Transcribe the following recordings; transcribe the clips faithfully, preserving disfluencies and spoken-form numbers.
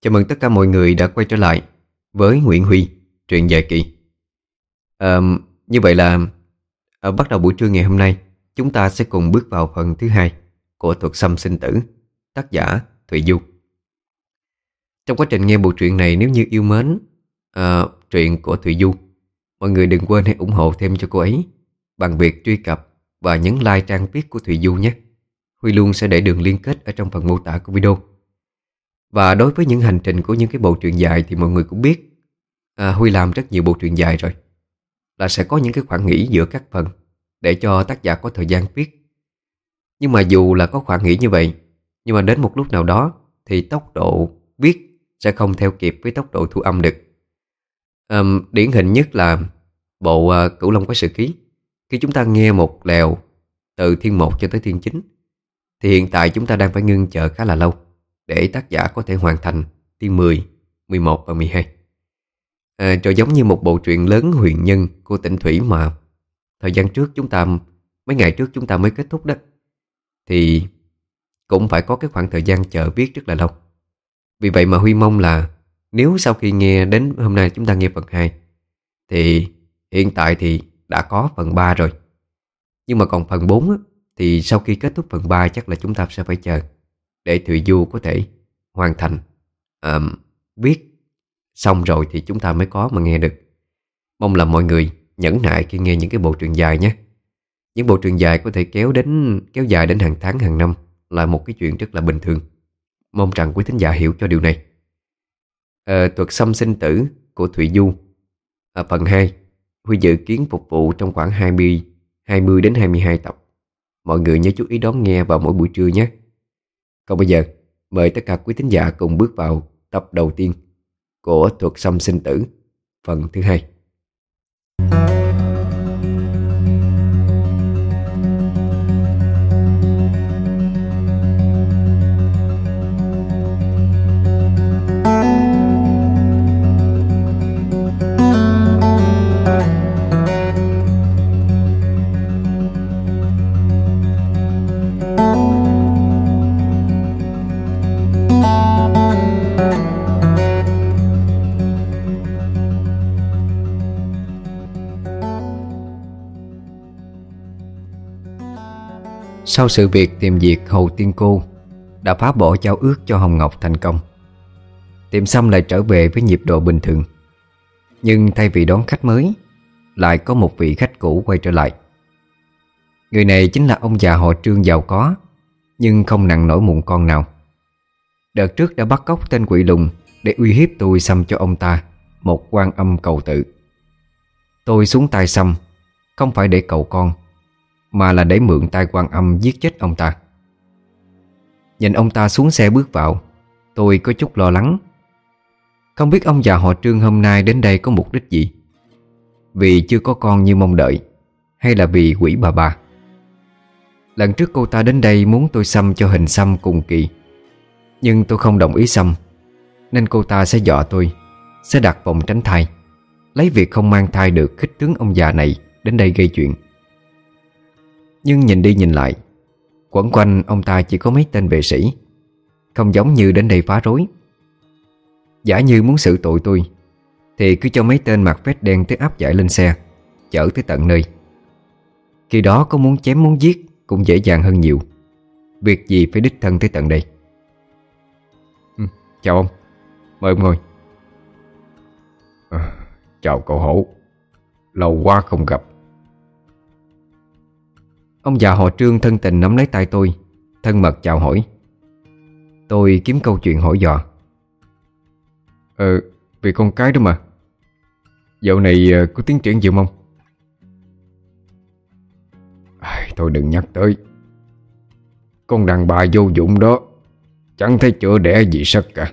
Chào mừng tất cả mọi người đã quay trở lại với Nguyễn Huy, truyện dài kỳ. à, Như vậy là ở bắt đầu buổi trưa ngày hôm nay, chúng ta sẽ cùng bước vào phần thứ hai của Thuật Xăm Sinh Tử, tác giả Thụy Du. Trong quá trình nghe bộ truyện này, nếu như yêu mến à, truyện của Thụy Du, mọi người đừng quên hãy ủng hộ thêm cho cô ấy bằng việc truy cập và nhấn like trang viết của Thụy Du nhé. Huy luôn sẽ để đường liên kết ở trong phần mô tả của video. Và đối với những hành trình của những cái bộ truyện dài thì mọi người cũng biết, à, Huy làm rất nhiều bộ truyện dài rồi, là sẽ có những cái khoảng nghỉ giữa các phần để cho tác giả có thời gian viết. Nhưng mà dù là có khoảng nghỉ như vậy, nhưng mà đến một lúc nào đó thì tốc độ viết sẽ không theo kịp với tốc độ thu âm được. à, Điển hình nhất là bộ uh, Cửu Long Quái Sự Ký. Khi chúng ta nghe một lèo từ thiên một cho tới thiên chín thì hiện tại chúng ta đang phải ngưng chờ khá là lâu để tác giả có thể hoàn thành thiên mười, mười một và mười hai. à, Rồi giống như một bộ truyện lớn huyền nhân của Tĩnh Thủy mà thời gian trước chúng ta, mấy ngày trước chúng ta mới kết thúc đó, thì cũng phải có cái khoảng thời gian chờ viết rất là lâu. Vì vậy mà Huy mong là nếu sau khi nghe đến hôm nay chúng ta nghe phần hai thì hiện tại thì đã có phần ba rồi. Nhưng mà còn phần bốn á, thì sau khi kết thúc phần ba chắc là chúng ta sẽ phải chờ để Thụy Du có thể hoàn thành à, viết xong rồi thì chúng ta mới có mà nghe được. Mong là mọi người nhẫn nại khi nghe những cái bộ truyện dài nhé. Những bộ truyện dài có thể kéo đến kéo dài đến hàng tháng, hàng năm là một cái chuyện rất là bình thường. Mong rằng quý thính giả hiểu cho điều này. à, Thuật Xăm Sinh Tử của Thụy Du à, phần hai Huy dự kiến phục vụ trong khoảng hai mươi, hai mươi đến hai mươi hai tập. Mọi người nhớ chú ý đón nghe vào mỗi buổi trưa nhé. Còn bây giờ, mời tất cả quý thính giả cùng bước vào tập đầu tiên của Thuật Xăm Sinh Tử, phần thứ hai. Sau sự việc tìm diệt Hầu Tiên Cô đã phá bỏ giao ước cho Hồng Ngọc thành công, Tiệm Xăm lại trở về với nhịp độ bình thường. Nhưng thay vì đón khách mới, lại có một vị khách cũ quay trở lại. Người này chính là ông già họ Trương giàu có, nhưng không nặng nổi mụn con nào. Đợt trước đã bắt cóc tên quỷ lùng để uy hiếp tôi xăm cho ông ta một quan âm cầu tự. Tôi xuống tay xăm không phải để cầu con, mà là để mượn tay quan âm giết chết ông ta. Nhìn ông ta xuống xe bước vào, tôi có chút lo lắng. Không biết ông già họ Trương hôm nay đến đây có mục đích gì? Vì chưa có con như mong đợi, hay là vì quỷ bà bà? Lần trước cô ta đến đây muốn tôi xăm cho hình xăm cùng kỳ, nhưng tôi không đồng ý xăm, nên cô ta sẽ dọa tôi sẽ đặt vòng tránh thai, lấy việc không mang thai được khích tướng ông già này đến đây gây chuyện. Nhưng nhìn đi nhìn lại, quẩn quanh ông ta chỉ có mấy tên vệ sĩ, không giống như đến đây phá rối. Giả như muốn xử tội tôi thì cứ cho mấy tên mặc vest đen tới áp giải lên xe, chở tới tận nơi. Khi đó có muốn chém muốn giết cũng dễ dàng hơn nhiều. Việc gì phải đích thân tới tận đây. ừ, Chào ông, mời ông ngồi. à, Chào cậu Hổ, lâu quá không gặp. Ông già họ Trương thân tình nắm lấy tay tôi, thân mật chào hỏi. Tôi kiếm câu chuyện hỏi dò. Ờ, vì con cái đó mà. Dạo này uh, có tiến triển gì không? À, thôi đừng nhắc tới. Con đàn bà vô dụng đó chẳng thấy chữa đẻ gì sất cả.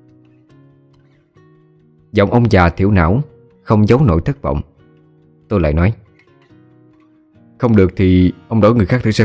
Giọng ông già thiểu não, không giấu nổi thất vọng. Tôi lại nói: Không được thì ông đổi người khác thử xem.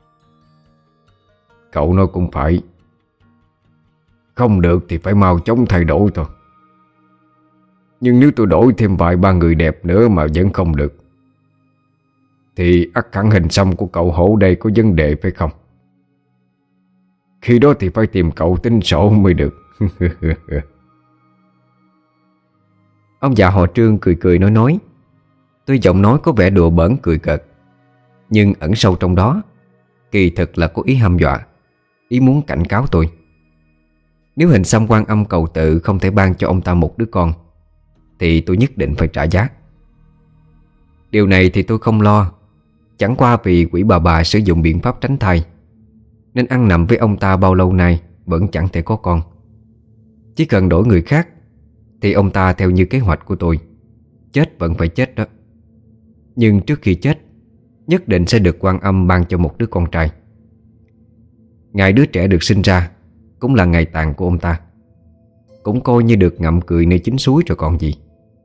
Cậu nói cũng phải. Không được thì phải mau chóng thay đổi thôi. Nhưng nếu tôi đổi thêm vài ba người đẹp nữa mà vẫn không được thì ắt hẳn hình xăm của cậu Hổ đây có vấn đề phải không? Khi đó thì phải tìm cậu tính sổ mới được. Ông già họ Trương cười cười nói nói. Tuy giọng nói có vẻ đùa bỡn cười cợt, nhưng ẩn sâu trong đó kỳ thực là có ý hăm dọa, ý muốn cảnh cáo tôi. Nếu hình xăm Quan Âm cầu tự không thể ban cho ông ta một đứa con, thì tôi nhất định phải trả giá. Điều này thì tôi không lo. Chẳng qua vì quỷ bà bà sử dụng biện pháp tránh thai, nên ăn nằm với ông ta bao lâu nay vẫn chẳng thể có con. Chỉ cần đổi người khác thì ông ta theo như kế hoạch của tôi, chết vẫn phải chết đó. Nhưng trước khi chết, nhất định sẽ được Quan Âm ban cho một đứa con trai. Ngày đứa trẻ được sinh ra cũng là ngày tàn của ông ta, cũng coi như được ngậm cười nơi chính suối rồi còn gì.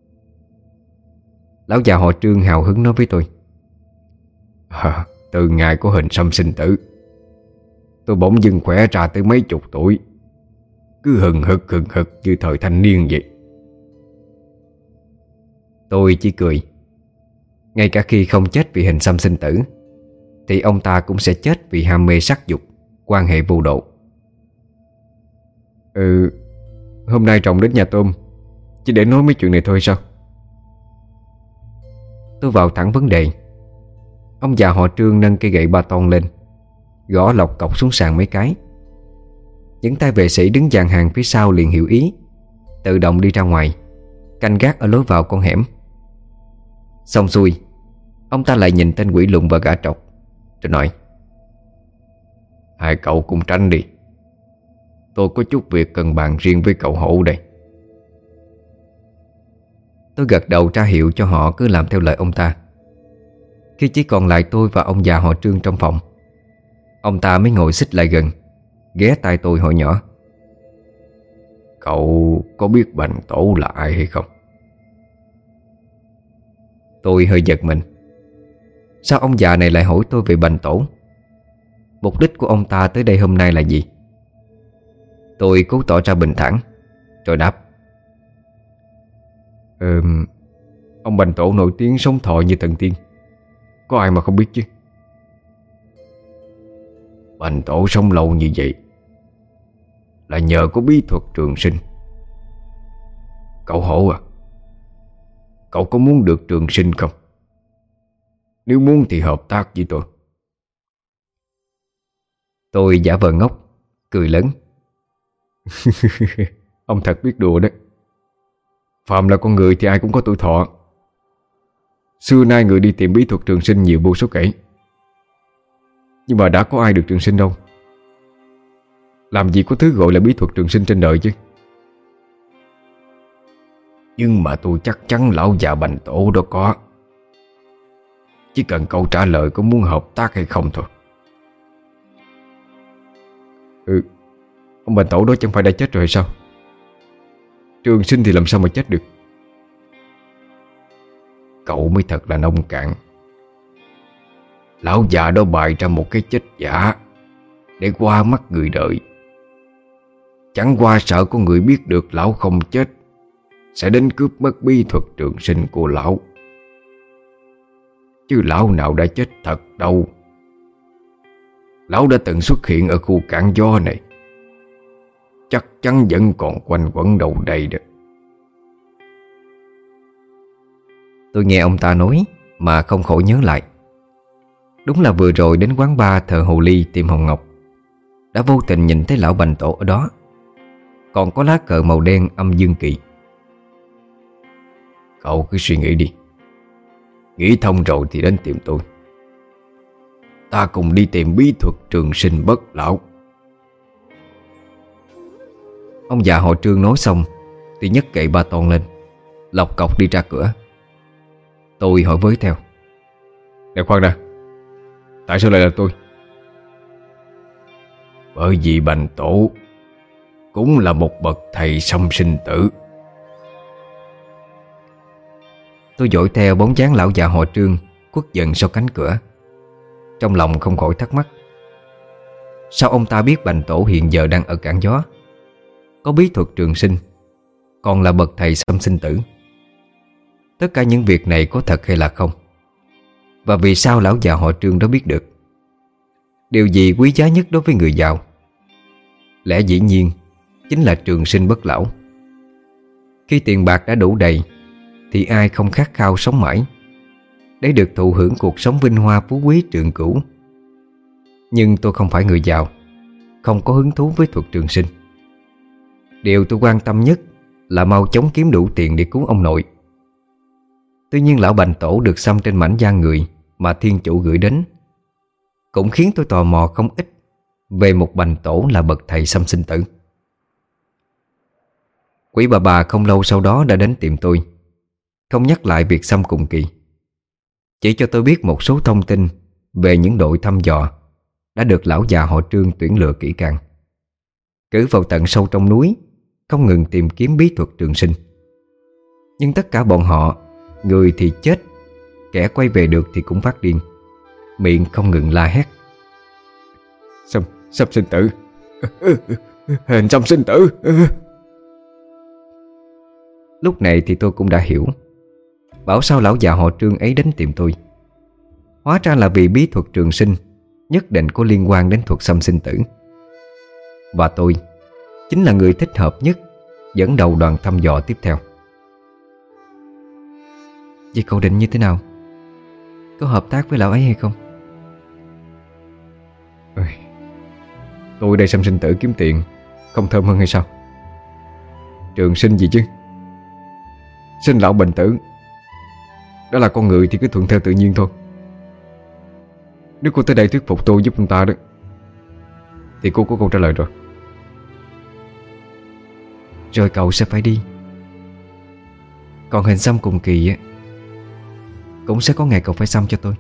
Lão già họ Trương hào hứng nói với tôi. À, từ ngày có hình xăm sinh tử, tôi bỗng dưng khỏe ra tới mấy chục tuổi, cứ hừng hực hừng hực như thời thanh niên vậy. Tôi chỉ cười. Ngay cả khi không chết vì hình xăm sinh tử, thì ông ta cũng sẽ chết vì ham mê sắc dục, quan hệ vô độ. Ừ, hôm nay Trọng đến nhà tôm chỉ để nói mấy chuyện này thôi sao? Tôi vào thẳng vấn đề. Ông già họ Trương nâng cây gậy ba ton lên, gõ lọc cọc xuống sàn mấy cái. Những tay vệ sĩ đứng dàn hàng phía sau liền hiểu ý, tự động đi ra ngoài canh gác ở lối vào con hẻm. Xong xuôi, ông ta lại nhìn tên quỷ lùn và gã trọc, rồi nói: Hai cậu cùng tránh đi, tôi có chút việc cần bàn riêng với cậu Hổ đây. Tôi gật đầu ra hiệu cho họ cứ làm theo lời ông ta. Khi chỉ còn lại tôi và ông già họ Trương trong phòng, ông ta mới ngồi xích lại gần, ghé tai tôi hỏi nhỏ: Cậu có biết Bành Tổ là ai hay không? Tôi hơi giật mình. Sao ông già này lại hỏi tôi về Bành Tổ? Mục đích của ông ta tới đây hôm nay là gì? Tôi cố tỏ ra bình thản rồi đáp: Ờ, ông Bành Tổ nổi tiếng sống thọ như thần tiên, có ai mà không biết chứ. Bành Tổ sống lâu như vậy là nhờ có bí thuật trường sinh. Cậu Hổ à, cậu có muốn được trường sinh không? Nếu muốn thì hợp tác với tôi. Tôi giả vờ ngốc, cười lớn. Ông thật biết đùa đấy. Phàm là con người thì ai cũng có tuổi thọ. Xưa nay người đi tìm bí thuật trường sinh nhiều vô số kể, nhưng mà đã có ai được trường sinh đâu. Làm gì có thứ gọi là bí thuật trường sinh trên đời chứ. Nhưng mà tôi chắc chắn lão già Bành Tổ đó có. Chỉ cần cậu trả lời có muốn hợp tác hay không thôi. Ừ, ông Bành Tổ đó chẳng phải đã chết rồi hay sao? Trường sinh thì làm sao mà chết được? Cậu mới thật là nông cạn. Lão già đó bày ra một cái chết giả để qua mắt người đời. Chẳng qua sợ có người biết được lão không chết sẽ đến cướp mất bí thuật trường sinh của lão. Chứ lão nào đã chết thật đâu. Lão đã từng xuất hiện ở khu cảng gió này, chắc chắn vẫn còn quanh quẩn đâu đây đó. Tôi nghe ông ta nói mà không khỏi nhớ lại. Đúng là vừa rồi đến quán bar thờ Hồ Ly tìm Hồng Ngọc, đã vô tình nhìn thấy lão Bành Tổ ở đó, còn có lá cờ màu đen âm dương kỵ. Cậu cứ suy nghĩ đi, nghĩ thông rồi thì đến tìm tôi. Ta cùng đi tìm bí thuật trường sinh bất lão. Ông già họ Trương nói xong thì nhấc gậy ba ton lên, lọc cọc đi ra cửa. Tôi hỏi với theo: Nè khoan đã, tại sao lại là tôi? Bởi vì Bành Tổ cũng là một bậc thầy xăm sinh tử. Tôi dõi theo bóng dáng lão già họ Trương khuất dần sau cánh cửa, trong lòng không khỏi thắc mắc. Sao ông ta biết Bành Tổ hiện giờ đang ở cảng gió, có bí thuật trường sinh, còn là bậc thầy xăm sinh tử? Tất cả những việc này có thật hay là không? Và vì sao lão già họ Trương đó biết được? Điều gì quý giá nhất đối với người giàu? Lẽ dĩ nhiên chính là trường sinh bất lão. Khi tiền bạc đã đủ đầy thì ai không khát khao sống mãi để được thụ hưởng cuộc sống vinh hoa phú quý trường cửu. Nhưng tôi không phải người giàu, không có hứng thú với thuật trường sinh. Điều tôi quan tâm nhất là mau chóng kiếm đủ tiền để cứu ông nội. Tuy nhiên lão Bành Tổ được xăm trên mảnh da người mà thiên chủ gửi đến cũng khiến tôi tò mò không ít về một Bành Tổ là bậc thầy xăm sinh tử. Quỷ bà bà không lâu sau đó đã đến tìm tôi, không nhắc lại việc xăm cùng kỳ, chỉ cho tôi biết một số thông tin về những đội thăm dò đã được lão già họ Trương tuyển lựa kỹ càng, cử vào tận sâu trong núi, không ngừng tìm kiếm bí thuật trường sinh. Nhưng tất cả bọn họ, người thì chết, kẻ quay về được thì cũng phát điên, miệng không ngừng la hét: Xăm, xăm sinh tử, hình xăm sinh tử. Lúc này thì tôi cũng đã hiểu bảo sao lão già họ Trương ấy đến tìm tôi. Hóa ra là vì bí thuật trường sinh nhất định có liên quan đến thuật xăm sinh tử. Và tôi chính là người thích hợp nhất dẫn đầu đoàn thăm dò tiếp theo. Vậy cậu định như thế nào? Có hợp tác với lão ấy hay không? Tôi đây xăm sinh tử kiếm tiền không thơm hơn hay sao? Trường sinh gì chứ? Sinh lão bệnh tử, đó là con người thì cứ thuận theo tự nhiên thôi. Nếu cô tới đây thuyết phục tôi giúp ông ta đó thì cô có câu trả lời rồi. Rồi cậu sẽ phải đi. Còn hình xăm cùng kỳ á, cũng sẽ có ngày cậu phải xăm cho tôi.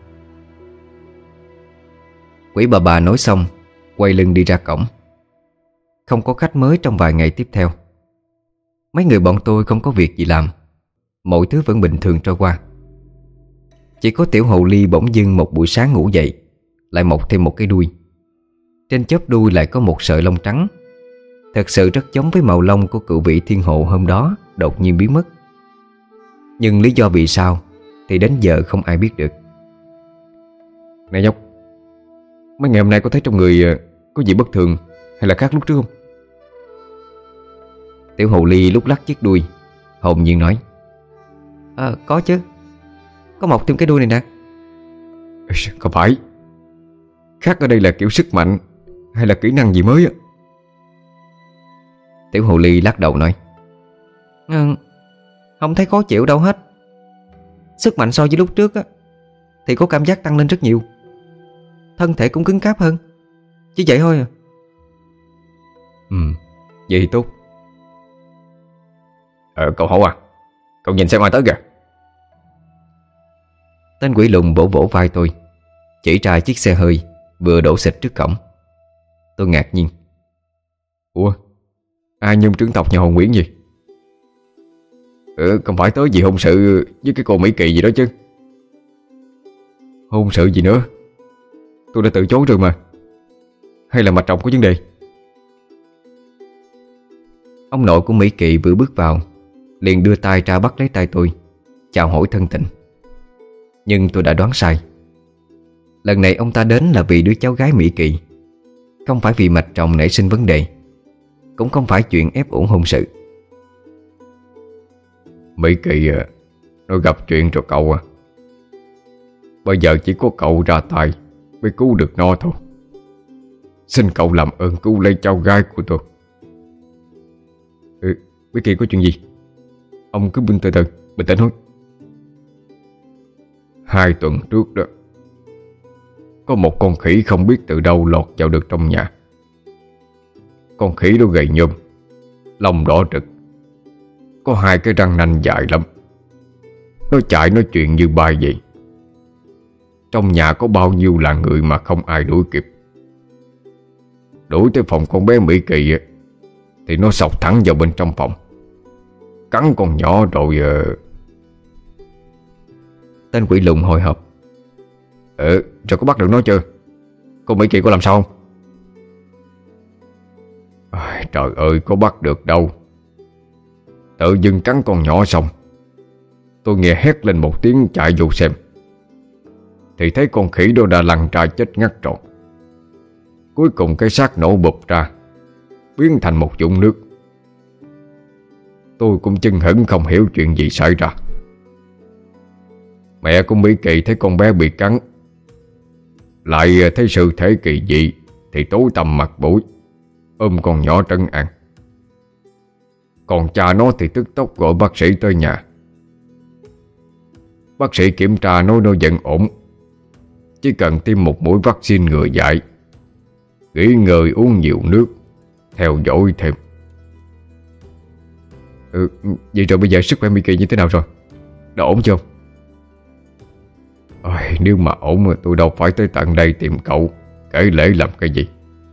Quỷ bà bà nói xong, quay lưng đi ra cổng. Không có khách mới trong vài ngày tiếp theo. Mấy người bọn tôi không có việc gì làm, mọi thứ vẫn bình thường trôi qua. Chỉ có tiểu hồ ly bỗng dưng một buổi sáng ngủ dậy lại mọc thêm một cái đuôi. Trên chóp đuôi lại có một sợi lông trắng, thật sự rất giống với màu lông của cựu vị thiên hộ hôm đó đột nhiên biến mất. Nhưng lý do vì sao thì đến giờ không ai biết được. Này nhóc, mấy ngày hôm nay có thấy trong người có gì bất thường hay là khác lúc trước không? Tiểu hồ ly lúc lắc chiếc đuôi, hồn nhiên nói: À, có chứ. Có mọc thêm cái đuôi này nè. Không phải. Khác ở đây là kiểu sức mạnh hay là kỹ năng gì mới á? Tiểu hồ ly lắc đầu nói: ừ, không thấy khó chịu đâu hết. Sức mạnh so với lúc trước á thì có cảm giác tăng lên rất nhiều. Thân thể cũng cứng cáp hơn. Chỉ vậy thôi à. Ừ, vậy thì tốt. Ờ, cậu Hậu à, cậu nhìn xem ai tới kìa. Tên quỷ lùn vỗ vỗ vai tôi, chỉ ra chiếc xe hơi vừa đổ xịch trước cổng. Tôi ngạc nhiên: Ủa, ai nhung trưởng tộc nhà Hồ Nguyễn gì? Ừ, không phải tới gì hôn sự với cái cô Mỹ Kỳ gì đó chứ? Hôn sự gì nữa? Tôi đã từ chối rồi mà. Hay là mạch rồng có vấn đề? Ông nội của Mỹ Kỳ vừa bước vào liền đưa tay ra bắt lấy tay tôi, chào hỏi thân tình. Nhưng tôi đã đoán sai. Lần này ông ta đến là vì đứa cháu gái Mỹ Kỳ, không phải vì mạch rồng nảy sinh vấn đề, cũng không phải chuyện ép uổng hôn sự. Mỹ Kỳ à, nó gặp chuyện rồi cậu à. Bây giờ chỉ có cậu ra tay mới cứu được nó thôi. Xin cậu làm ơn cứu lấy cháu gái của tôi. Ừ, Mỹ Kỳ có chuyện gì? Ông cứ bình từ từ, bình tĩnh thôi. Hai tuần trước đó, có một con khỉ không biết từ đâu lọt vào được trong nhà. Con khỉ đó gầy nhom, lông đỏ rực, có hai cái răng nanh dài lắm. Nó chạy nói chuyện như bay vậy. Trong nhà có bao nhiêu là người mà không ai đuổi kịp. Đuổi tới phòng con bé Mỹ Kỳ thì nó xộc thẳng vào bên trong phòng, cắn con nhỏ rồi. uh... Tên quỷ lùn hồi hộp: Ừ, rồi có bắt được nó chưa? Cô Mỹ Kỳ có làm sao không? À, trời ơi, có bắt được đâu. Tự dưng cắn con nhỏ xong, tôi nghe hét lên một tiếng chạy vô xem, thì thấy con khỉ đó đã lăn ra chết ngắt rồi. Cuối cùng cái xác nổ bụp ra, biến thành một vũng nước. tôi cũng chưng hửng không hiểu chuyện gì xảy ra. Mẹ của Mỹ Kỳ thấy con bé bị cắn, lại thấy sự thể kỳ dị, thì tối tăm mặt mũi, ôm con nhỏ trấn an. Còn cha nó thì tức tốc gọi bác sĩ tới nhà. Bác sĩ kiểm tra nói nó vẫn ổn, chỉ cần tiêm một mũi vaccine ngừa dại, nghỉ ngơi uống nhiều nước, theo dõi thêm. Ừ, vậy rồi bây giờ sức khỏe Mỹ Kỳ như thế nào rồi? Đã ổn chưa? Ôi, nếu mà ổn tôi đâu phải tới tận đây tìm cậu kể lễ làm cái gì.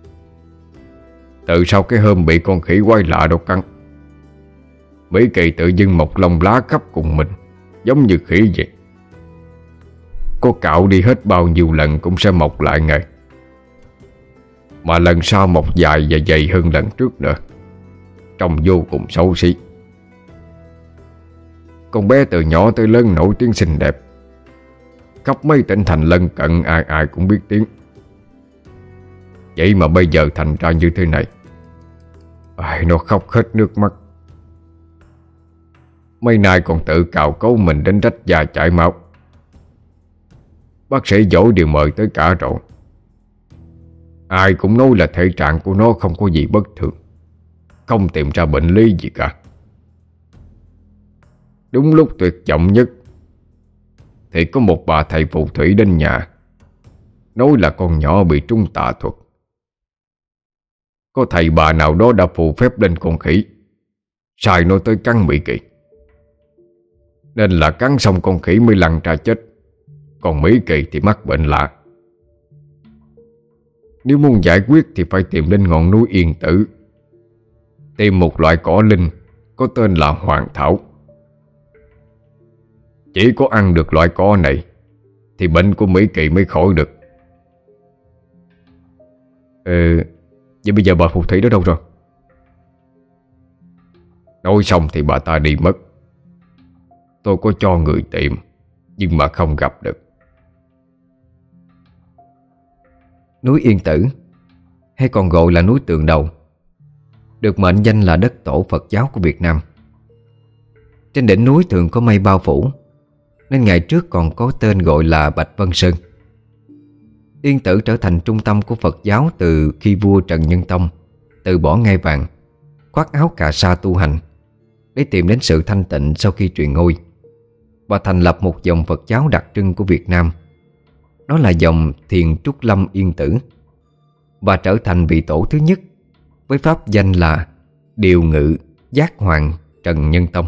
Từ sau cái hôm bị con khỉ quái lạ đâu cắn, Mỹ Kỳ tự dưng mọc lông lá khắp cùng mình, giống như khỉ vậy. Có cạo đi hết bao nhiêu lần cũng sẽ mọc lại ngay, mà lần sau mọc dài và dày hơn lần trước nữa, trông vô cùng xấu xí. Con bé từ nhỏ tới lớn nổi tiếng xinh đẹp, khắp mấy tỉnh thành lân cận ai ai cũng biết tiếng. Vậy mà bây giờ thành ra như thế này. Ai, nó khóc hết nước mắt. Mấy nay còn tự cào cấu mình đến rách da chảy máu. Bác sĩ giỏi đều mời tới cả rồi. Ai cũng nói là thể trạng của nó không có gì bất thường, không tìm ra bệnh lý gì cả. Đúng lúc tuyệt vọng nhất thì có một bà thầy phù thủy đến nhà, nói là con nhỏ bị trúng tà thuật. Có thầy bà nào đó đã phù phép lên con khỉ, sai nó tới cắn Mỹ Kỳ, nên là cắn xong con khỉ mới lăn ra chết, còn Mỹ Kỳ thì mắc bệnh lạ. Nếu muốn giải quyết thì phải tìm đến ngọn núi Yên Tử, tìm một loại cỏ linh có tên là Hoàng Thảo. Chỉ có ăn được loại cỏ này thì bệnh của Mỹ Kỳ mới khỏi được. Ừ, vậy bây giờ bà phù thủy đó đâu rồi? Nói xong thì bà ta đi mất. Tôi có cho người tìm, nhưng mà không gặp được. Núi Yên Tử, hay còn gọi là núi Tường Đầu, được mệnh danh là đất tổ Phật giáo của Việt Nam. Trên đỉnh núi thường có mây bao phủ, nên ngày trước còn có tên gọi là Bạch Vân Sơn. Yên Tử trở thành trung tâm của Phật giáo từ khi vua Trần Nhân Tông từ bỏ ngai vàng, khoác áo cà sa tu hành để tìm đến sự thanh tịnh sau khi truyền ngôi, và thành lập một dòng Phật giáo đặc trưng của Việt Nam. Đó là dòng Thiền Trúc Lâm Yên Tử, và trở thành vị tổ thứ nhất với pháp danh là Điều Ngự Giác Hoàng Trần Nhân Tông.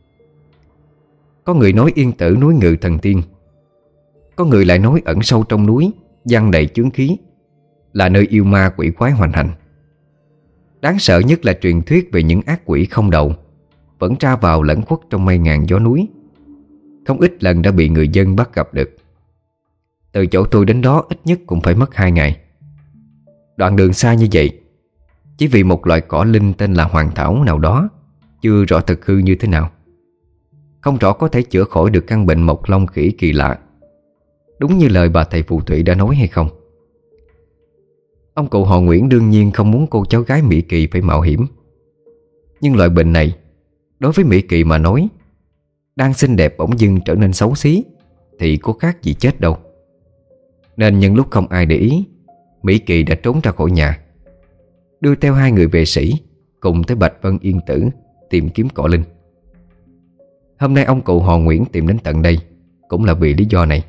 Có người nói Yên Tử núi ngự thần tiên, có người lại nói ẩn sâu trong núi, giăng đầy chướng khí, là nơi yêu ma quỷ quái hoành hành. Đáng sợ nhất là truyền thuyết về những ác quỷ không đầu vẫn ra vào lẫn khuất trong mây ngàn gió núi. Không ít lần đã bị người dân bắt gặp được. Từ chỗ tôi đến đó ít nhất cũng phải mất hai ngày. Đoạn đường xa như vậy, chỉ vì một loại cỏ linh tên là Hoàng Thảo nào đó, chưa rõ thực hư như thế nào, không rõ có thể chữa khỏi được căn bệnh mọc lông khỉ kỳ lạ, đúng như lời bà thầy phù thủy đã nói hay không. Ông cụ họ Nguyễn đương nhiên không muốn cô cháu gái Mỹ Kỳ phải mạo hiểm. Nhưng loại bệnh này đối với Mỹ Kỳ mà nói, đang xinh đẹp bỗng dưng trở nên xấu xí thì có khác gì chết đâu. Nên nhân lúc không ai để ý, Mỹ Kỳ đã trốn ra khỏi nhà, đưa theo hai người vệ sĩ cùng tới Bạch Vân Yên Tử tìm kiếm cỏ linh. Hôm nay ông cụ họ Nguyễn tìm đến tận đây cũng là vì lý do này.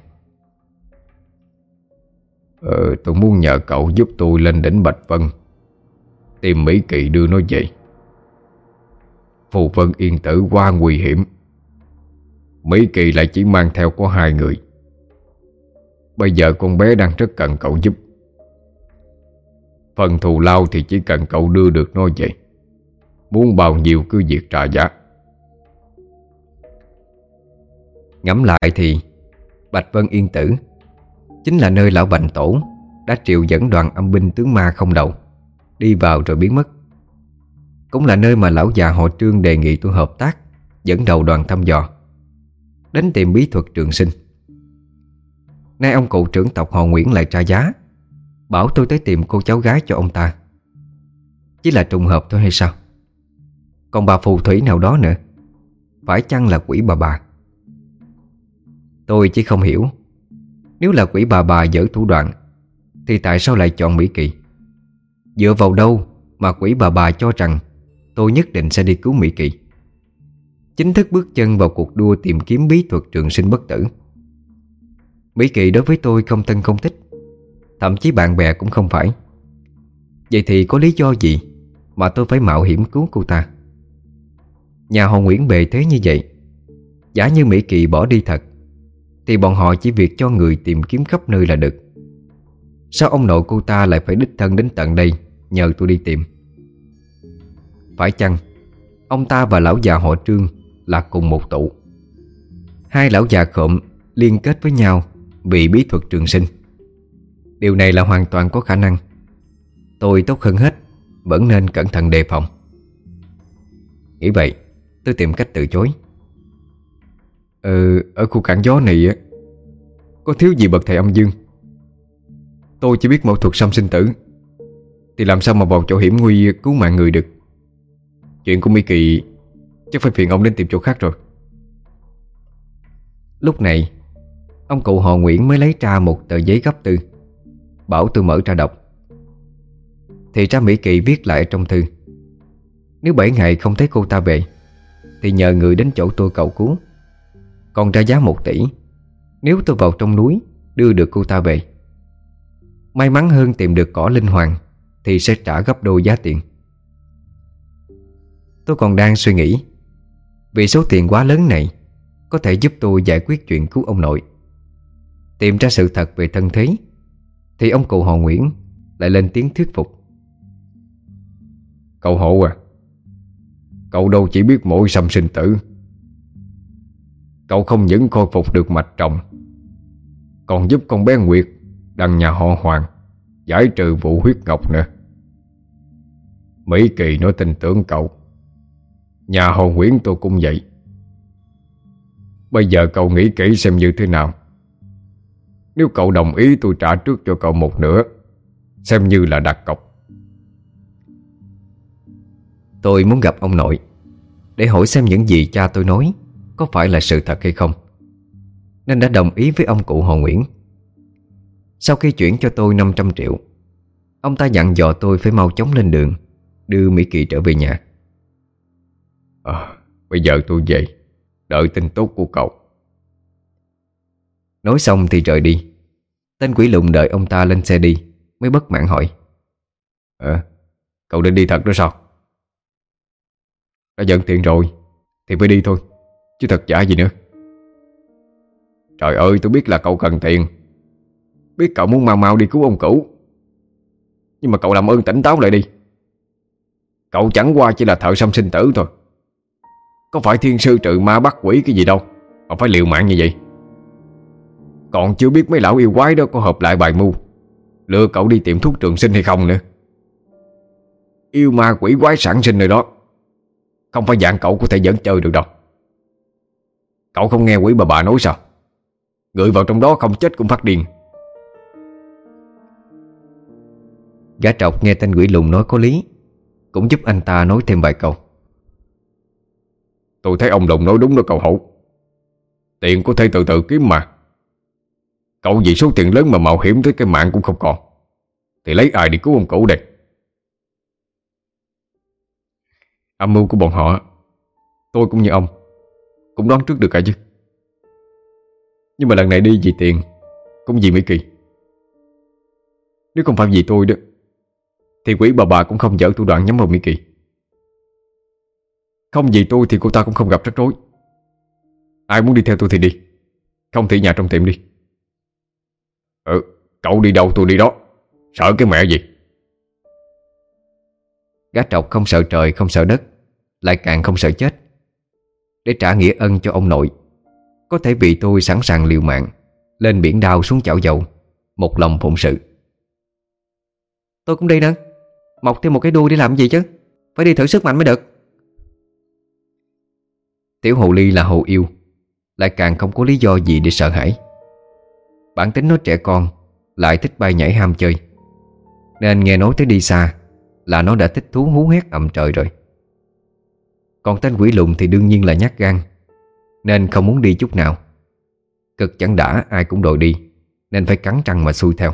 Ờ, tôi muốn nhờ cậu giúp tôi lên đỉnh Bạch Vân tìm Mỹ Kỳ đưa nó về. Phù Vân Yên Tử quá nguy hiểm, Mỹ Kỳ lại chỉ mang theo có hai người. Bây giờ con bé đang rất cần cậu giúp. Phần thù lao thì chỉ cần cậu đưa được nó về, muốn bao nhiêu cứ việc trả giá. Ngẫm lại thì Bạch Vân Yên Tử chính là nơi lão Bành Tổ đã triệu dẫn đoàn âm binh tướng ma không đầu đi vào rồi biến mất. Cũng là nơi mà lão già họ Trương đề nghị tôi hợp tác, dẫn đầu đoàn thăm dò đến tìm bí thuật trường sinh. Nay ông cụ trưởng tộc họ Nguyễn lại trả giá, bảo tôi tới tìm cô cháu gái cho ông ta. Chỉ là trùng hợp thôi hay sao? còn bà phù thủy nào đó nữa. Phải chăng là quỷ bà bà? Tôi chỉ không hiểu, nếu là quỷ bà bà dở thủ đoạn thì tại sao lại chọn Mỹ Kỳ? Dựa vào đâu mà quỷ bà bà cho rằng tôi nhất định sẽ đi cứu Mỹ Kỳ, chính thức bước chân vào cuộc đua tìm kiếm bí thuật trường sinh bất tử? Mỹ Kỳ đối với tôi không thân không thích, thậm chí bạn bè cũng không phải. Vậy thì có lý do gì mà tôi phải mạo hiểm cứu cô ta? Nhà họ Nguyễn bề thế như vậy, giả như Mỹ Kỳ bỏ đi thật thì bọn họ chỉ việc cho người tìm kiếm khắp nơi là được. Sao ông nội cô ta lại phải đích thân đến tận đây nhờ tôi đi tìm? Phải chăng ông ta và lão già họ Trương là cùng một tụ? Hai lão già khộm liên kết với nhau vì bí thuật trường sinh. Điều này là hoàn toàn có khả năng. Tôi tốt hơn hết vẫn nên cẩn thận đề phòng. Nghĩ vậy, tôi tìm cách từ chối. Ờ, ở khu cảng gió này á, có thiếu gì bậc thầy âm dương. Tôi chỉ biết mẫu thuật xăm sinh tử, thì làm sao mà vào chỗ hiểm nguy cứu mạng người được. Chuyện của Mỹ Kỳ chắc phải phiền ông đến tìm chỗ khác rồi. Lúc này, ông cụ họ Nguyễn mới lấy ra một tờ giấy gấp tư, bảo tôi mở ra đọc. Thì ra Mỹ Kỳ viết lại trong thư, nếu bảy ngày không thấy cô ta về thì nhờ người đến chỗ tôi cầu cứu, còn ra giá một tỷ nếu tôi vào trong núi đưa được cô ta về. May mắn hơn tìm được cỏ linh hoàng thì sẽ trả gấp đôi giá tiền. Tôi còn đang suy nghĩ, vì số tiền quá lớn này có thể giúp tôi giải quyết chuyện cứu ông nội, tìm ra sự thật về thân thế, thì ông cụ họ Nguyễn lại lên tiếng thuyết phục. Cậu Hộ à, cậu đâu chỉ biết mỗi xăm sinh tử. Cậu không những khôi phục được mạch trọng, còn giúp con bé Nguyệt đằng nhà họ Hoàng giải trừ vụ huyết ngọc nữa. Mỹ Kỳ nó tin tưởng cậu, nhà họ Nguyễn tôi cũng vậy. Bây giờ cậu nghĩ kỹ xem như thế nào. Nếu cậu đồng ý tôi trả trước cho cậu một nửa, xem như là đặt cọc. Tôi muốn gặp ông nội để hỏi xem những gì cha tôi nói có phải là sự thật hay không, nên đã đồng ý với ông cụ họ Nguyễn. Sau khi chuyển cho tôi năm trăm triệu, ông ta dặn dò tôi phải mau chóng lên đường đưa Mỹ Kỳ trở về nhà. À, bây giờ tôi về, đợi tin tốt của cậu. Nói xong thì rời đi. Tên quỷ lùn đợi ông ta lên xe đi mới bất mãn hỏi: Ờ, cậu định đi thật đó sao? Đã nhận tiền rồi thì phải đi thôi, chứ thật giả gì nữa. Trời ơi, tôi biết là cậu cần tiền, biết cậu muốn mau mau đi cứu ông cũ, nhưng mà cậu làm ơn tỉnh táo lại đi. Cậu chẳng qua chỉ là thợ xăm sinh tử thôi, có phải thiên sư trừ ma bắt quỷ cái gì đâu mà phải liều mạng như vậy. Còn chưa biết mấy lão yêu quái đó có hợp lại bài mưu lừa cậu đi tìm thuốc trường sinh hay không nữa. Yêu ma quỷ quái sản sinh rồi đó, không phải dạng cậu có thể dẫn chơi được đâu. Cậu không nghe quỷ bà bà nói sao? Người vào trong đó không chết cũng phát điên. Gã trọc nghe tên quỷ lùn nói có lý, cũng giúp anh ta nói thêm vài câu. Tôi thấy ông lùn nói đúng đó cậu Hậu. Tiền có thể từ từ kiếm mà. Cậu vì số tiền lớn mà mạo hiểm tới cái mạng cũng không còn, thì lấy ai đi cứu ông cũ đây? Âm mưu của bọn họ tôi cũng như ông cũng đoán trước được cả chứ. Nhưng mà lần này đi vì tiền, cũng vì Mỹ Kỳ. Nếu không phải vì tôi đó thì quỷ bà bà cũng không dở thủ đoạn nhắm vào Mỹ Kỳ. Không vì tôi thì cô ta cũng không gặp rắc rối. Ai muốn đi theo tôi thì đi, không thì nhà trong tiệm đi. Ừ, cậu đi đâu tôi đi đó, sợ cái mẹ gì. Gã trọc không sợ trời không sợ đất, lại càng không sợ chết. Để trả nghĩa ân cho ông nội, có thể vì tôi sẵn sàng liều mạng, lên biển đao xuống chảo dầu, một lòng phụng sự. Tôi cũng đi nữa, mọc thêm một cái đuôi để làm gì chứ, phải đi thử sức mạnh mới được. Tiểu hồ ly là hồ yêu, lại càng không có lý do gì để sợ hãi. Bản tính nó trẻ con, lại thích bay nhảy ham chơi, nên nghe nói tới đi xa là nó đã thích thú hú hét ầm trời rồi. Còn tên quỷ lùn thì đương nhiên là nhát gan, nên không muốn đi chút nào. Cực chẳng đã ai cũng đòi đi, nên phải cắn răng mà xuôi theo.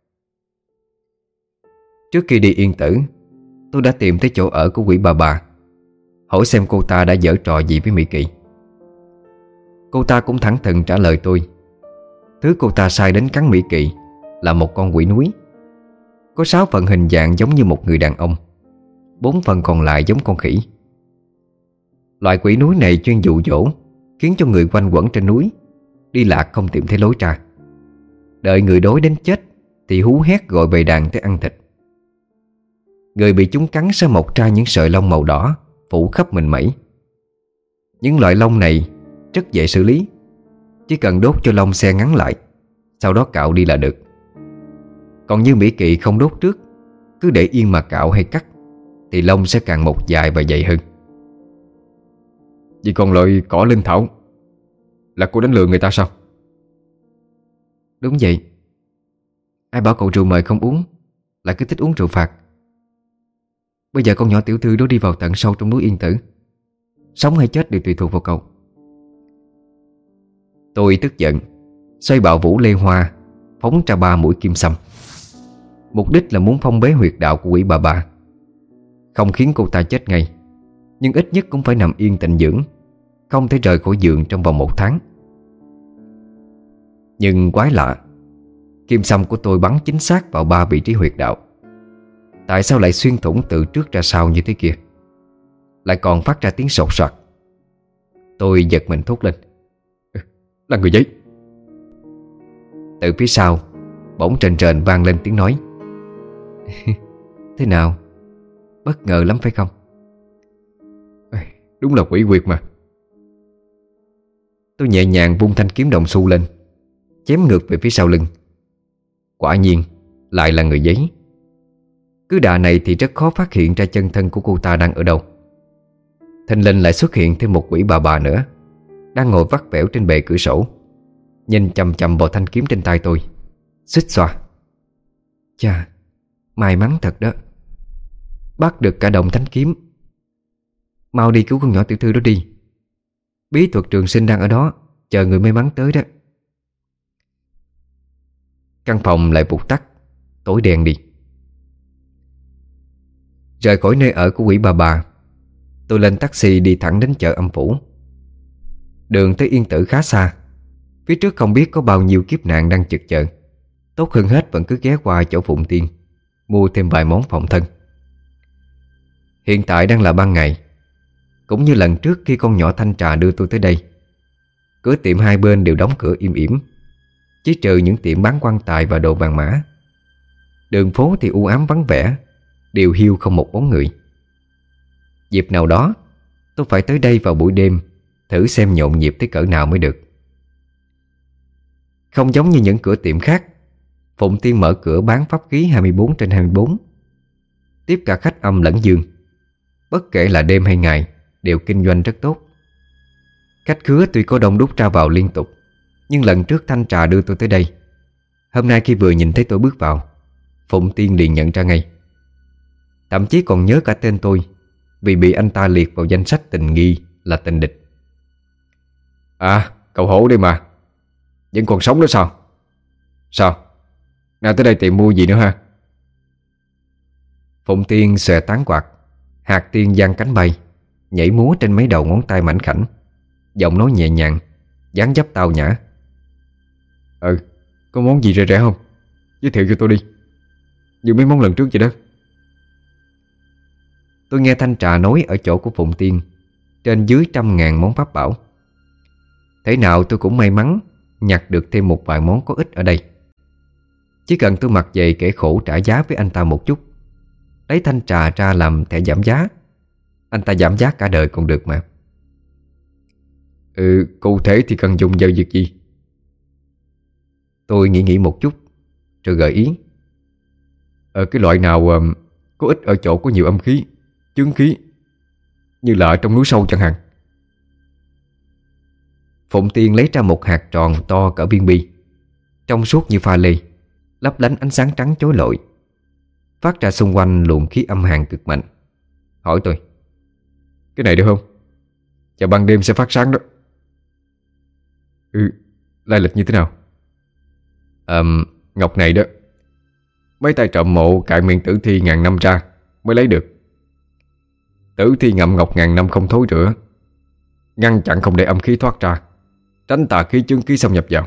Trước khi đi Yên Tử, tôi đã tìm tới chỗ ở của quỷ bà bà, hỏi xem cô ta đã giở trò gì với Mỹ Kỵ. Cô ta cũng thẳng thừng trả lời tôi. Thứ cô ta sai đến cắn Mỹ Kỵ là một con quỷ núi, có sáu phần hình dạng giống như một người đàn ông, bốn phần còn lại giống con khỉ. Loại quỷ núi này chuyên dụ dỗ, khiến cho người quanh quẩn trên núi đi lạc không tìm thấy lối ra. Đợi người đói đến chết thì hú hét gọi bầy đàn tới ăn thịt. Người bị chúng cắn sẽ mọc ra những sợi lông màu đỏ phủ khắp mình mẩy. Những loại lông này rất dễ xử lý, chỉ cần đốt cho lông xe ngắn lại, sau đó cạo đi là được. Còn như Mỹ Kỵ không đốt trước, cứ để yên mà cạo hay cắt thì lông sẽ càng mọc dài và dày hơn. Vì còn loại cỏ linh thảo là cô đánh lừa người ta sao? Đúng vậy. Ai bảo cậu rượu mời không uống, lại cứ thích uống rượu phạt. Bây giờ con nhỏ tiểu thư đó đi vào tận sâu trong núi Yên Tử, sống hay chết đều tùy thuộc vào cậu. Tôi tức giận, xoay bạo vũ lê hoa, phóng ra ba mũi kim xăm. Mục đích là muốn phong bế huyệt đạo của quỷ bà bà, không khiến cô ta chết ngay, nhưng ít nhất cũng phải nằm yên tịnh dưỡng, không thể rời khỏi giường trong vòng một tháng. Nhưng quái lạ, kim xăm của tôi bắn chính xác vào ba vị trí huyệt đạo. Tại sao lại xuyên thủng từ trước ra sau như thế kia, lại còn phát ra tiếng sột soạt? Tôi giật mình thốt lên: là người giấy. Từ phía sau bỗng trền trền vang lên tiếng nói: Thế nào, bất ngờ lắm phải không? Đúng là quỷ quyệt mà. Tôi nhẹ nhàng vung thanh kiếm đồng xu lên, chém ngược về phía sau lưng. Quả nhiên lại là người giấy. Cứ đà này thì rất khó phát hiện ra chân thân của cô ta đang ở đâu. Thình lình lại xuất hiện thêm một quỷ bà bà nữa, đang ngồi vắt vẻo trên bệ cửa sổ, nhìn chằm chằm vào thanh kiếm trên tay tôi, xích xoa: Chà, may mắn thật đó, bắt được cả đồng thanh kiếm. Mau đi cứu con nhỏ tiểu thư đó đi, bí thuật trường sinh đang ở đó, chờ người may mắn tới đó. Căn phòng lại vụt tắt, tối đen đi. Rời khỏi nơi ở của quỷ bà bà, tôi lên taxi đi thẳng đến chợ Âm Phủ. Đường tới Yên Tử khá xa, phía trước không biết có bao nhiêu kiếp nạn đang chực chờ. Tốt hơn hết vẫn cứ ghé qua chỗ Phụng Tiên, mua thêm vài món phòng thân. Hiện tại đang là ban ngày, cũng như lần trước khi con nhỏ thanh trà đưa tôi tới đây. Cửa tiệm hai bên đều đóng cửa im ỉm, chỉ trừ những tiệm bán quan tài và đồ vàng mã. Đường phố thì u ám vắng vẻ, điều hiu không một bóng người. Dịp nào đó tôi phải tới đây vào buổi đêm, thử xem nhộn nhịp tới cỡ nào mới được. Không giống như những cửa tiệm khác, Phụng Tiên mở cửa bán pháp khí hai mươi bốn trên hai mươi bốn, tiếp cả khách âm lẫn dương. Bất kể là đêm hay ngày đều kinh doanh rất tốt. Khách khứa tuy có đông đúc ra vào liên tục, nhưng lần trước thanh trà đưa tôi tới đây, hôm nay khi vừa nhìn thấy tôi bước vào, Phụng Tiên liền nhận ra ngay. Thậm chí còn nhớ cả tên tôi, vì bị anh ta liệt vào danh sách tình nghi là tình địch. À, cậu Hổ đây mà, vẫn còn sống đó sao? Sao? Nào tới đây tìm mua gì nữa ha? Phụng Tiên xòe tán quạt, hạt tiên giăng cánh bay, nhảy múa trên mấy đầu ngón tay mảnh khảnh, giọng nói nhẹ nhàng, dáng dấp tao nhã. Ừ, có món gì rẻ rẻ không? Giới thiệu cho tôi đi, như mấy món lần trước vậy đó. Tôi nghe thanh trà nói ở chỗ của Phụng Tiên trên dưới trăm ngàn món pháp bảo. Thế nào tôi cũng may mắn nhặt được thêm một vài món có ích ở đây. Chỉ cần tôi mặc dày kể khổ trả giá với anh ta một chút, lấy thanh trà ra làm thẻ giảm giá, anh ta giảm giá cả đời còn được mà. Ừ, cụ thể thì cần dùng vào việc gì? Tôi nghĩ nghĩ một chút rồi gợi ý. Ở cái loại nào um, có ích ở chỗ có nhiều âm khí, chướng khí, như là ở trong núi sâu chẳng hạn. Phụng Tiên lấy ra một hạt tròn to cỡ viên bi, trong suốt như pha lê, lấp lánh ánh sáng trắng chói lọi, phát ra xung quanh luồng khí âm hàn cực mạnh. Hỏi tôi: Cái này được không? và ban đêm sẽ phát sáng đó. Ừ, lai lịch như thế nào? Ờm, ngọc này đó, mấy tay trộm mộ cạy miệng tử thi ngàn năm ra mới lấy được. Tử thi ngậm ngọc ngàn năm không thối rữa, ngăn chặn không để âm khí thoát ra, tránh tà khí chướng khí xâm nhập vào.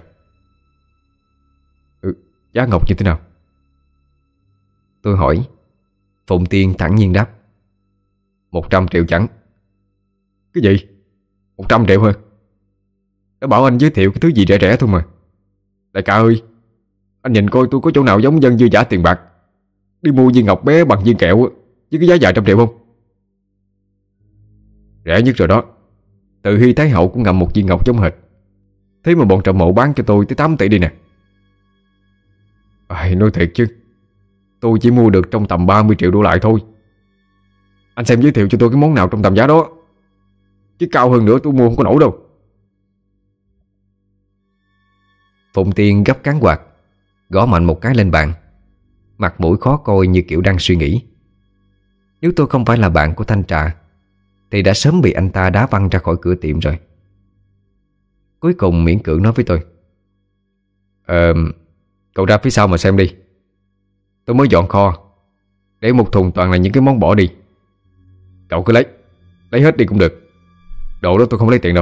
Ừ, giá ngọc như thế nào? Tôi hỏi. Phụng Tiên thản nhiên đáp: Một trăm triệu chẳng. Cái gì? Một trăm triệu hả? Đã bảo anh giới thiệu cái thứ gì rẻ rẻ thôi mà. Đại ca ơi, anh nhìn coi tôi có chỗ nào giống dân dư giả tiền bạc đi mua viên ngọc bé bằng viên kẹo với cái giá vài trăm triệu không? Rẻ nhất rồi đó. Từ Hy Thái Hậu cũng ngậm một viên ngọc giống hệt. Thế mà bọn trộm mộ bán cho tôi tới tám tỷ đi nè. À, nói thiệt chứ, tôi chỉ mua được trong tầm ba mươi triệu đổ lại thôi. Anh xem giới thiệu cho tôi cái món nào trong tầm giá đó, chứ cao hơn nữa tôi mua không có nổi đâu. Phụng Tiên gấp cán quạt, gõ mạnh một cái lên bàn, mặt mũi khó coi như kiểu đang suy nghĩ. Nếu tôi không phải là bạn của Thanh Trà thì đã sớm bị anh ta đá văng ra khỏi cửa tiệm rồi. Cuối cùng miễn cưỡng nói với tôi: Ờ, cậu ra phía sau mà xem đi. Tôi mới dọn kho, để một thùng toàn là những cái món bỏ đi. Cậu cứ lấy, lấy hết đi cũng được. Đồ đó tôi không lấy tiền đâu.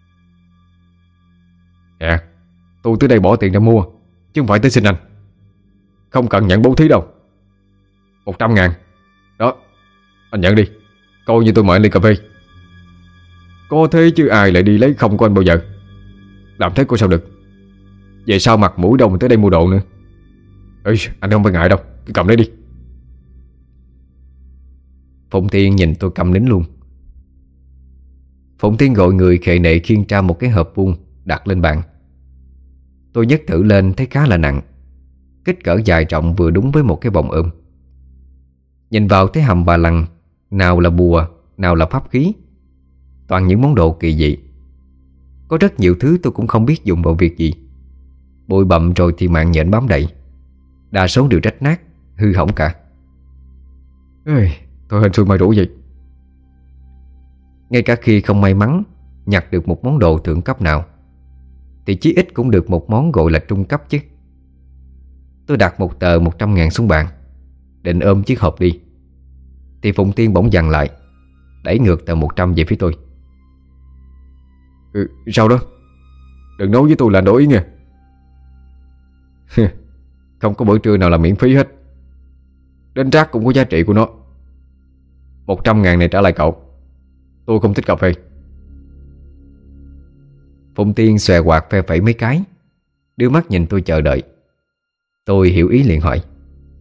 Dạ, tôi tới đây bỏ tiền ra mua, chứ không phải tới xin anh. Không cần nhận bố thí đâu. Một trăm ngàn. Đó, anh nhận đi, coi như tôi mời anh ly cà phê. Có thế chứ ai lại đi lấy không của anh bao giờ. Làm thế coi sao được. Về sau mặt mũi đâu mà tới đây mua đồ nữa. Ê, anh không phải ngại đâu, cứ cầm lấy đi. Phụng Tiên nhìn tôi câm nín luôn. Phụng Tiên gọi người khệ nệ khiêng ra một cái hộp vuông đặt lên bàn. Tôi nhấc thử lên thấy khá là nặng, kích cỡ dài rộng vừa đúng với một cái vòng ôm. Nhìn vào thấy hầm bà lằng, nào là bùa, nào là pháp khí, toàn những món đồ kỳ dị. Có rất nhiều thứ tôi cũng không biết dùng vào việc gì. Bụi bặm rồi thì mạng nhện bám đầy, đa số đều rách nát, hư hỏng cả. Ê, tôi hên xui may rủi vậy. Ngay cả khi không may mắn nhặt được một món đồ thượng cấp nào thì chí ít cũng được một món gọi là trung cấp chứ. Tôi đặt một tờ một trăm ngàn xuống bàn, định ôm chiếc hộp đi, thì Phụng Tiên bỗng dằn lại, đẩy ngược tờ một trăm về phía tôi. Ừ, sao đó? Đừng nói với tôi là đổi ý nghe. Không có bữa trưa nào là miễn phí hết. Đến rác cũng có giá trị của nó. Một trăm ngàn này trả lại cậu. Tôi không thích cà phê. Phụng Tiên xòe quạt phe phẩy mấy cái, đưa mắt nhìn tôi chờ đợi. Tôi hiểu ý liền hỏi: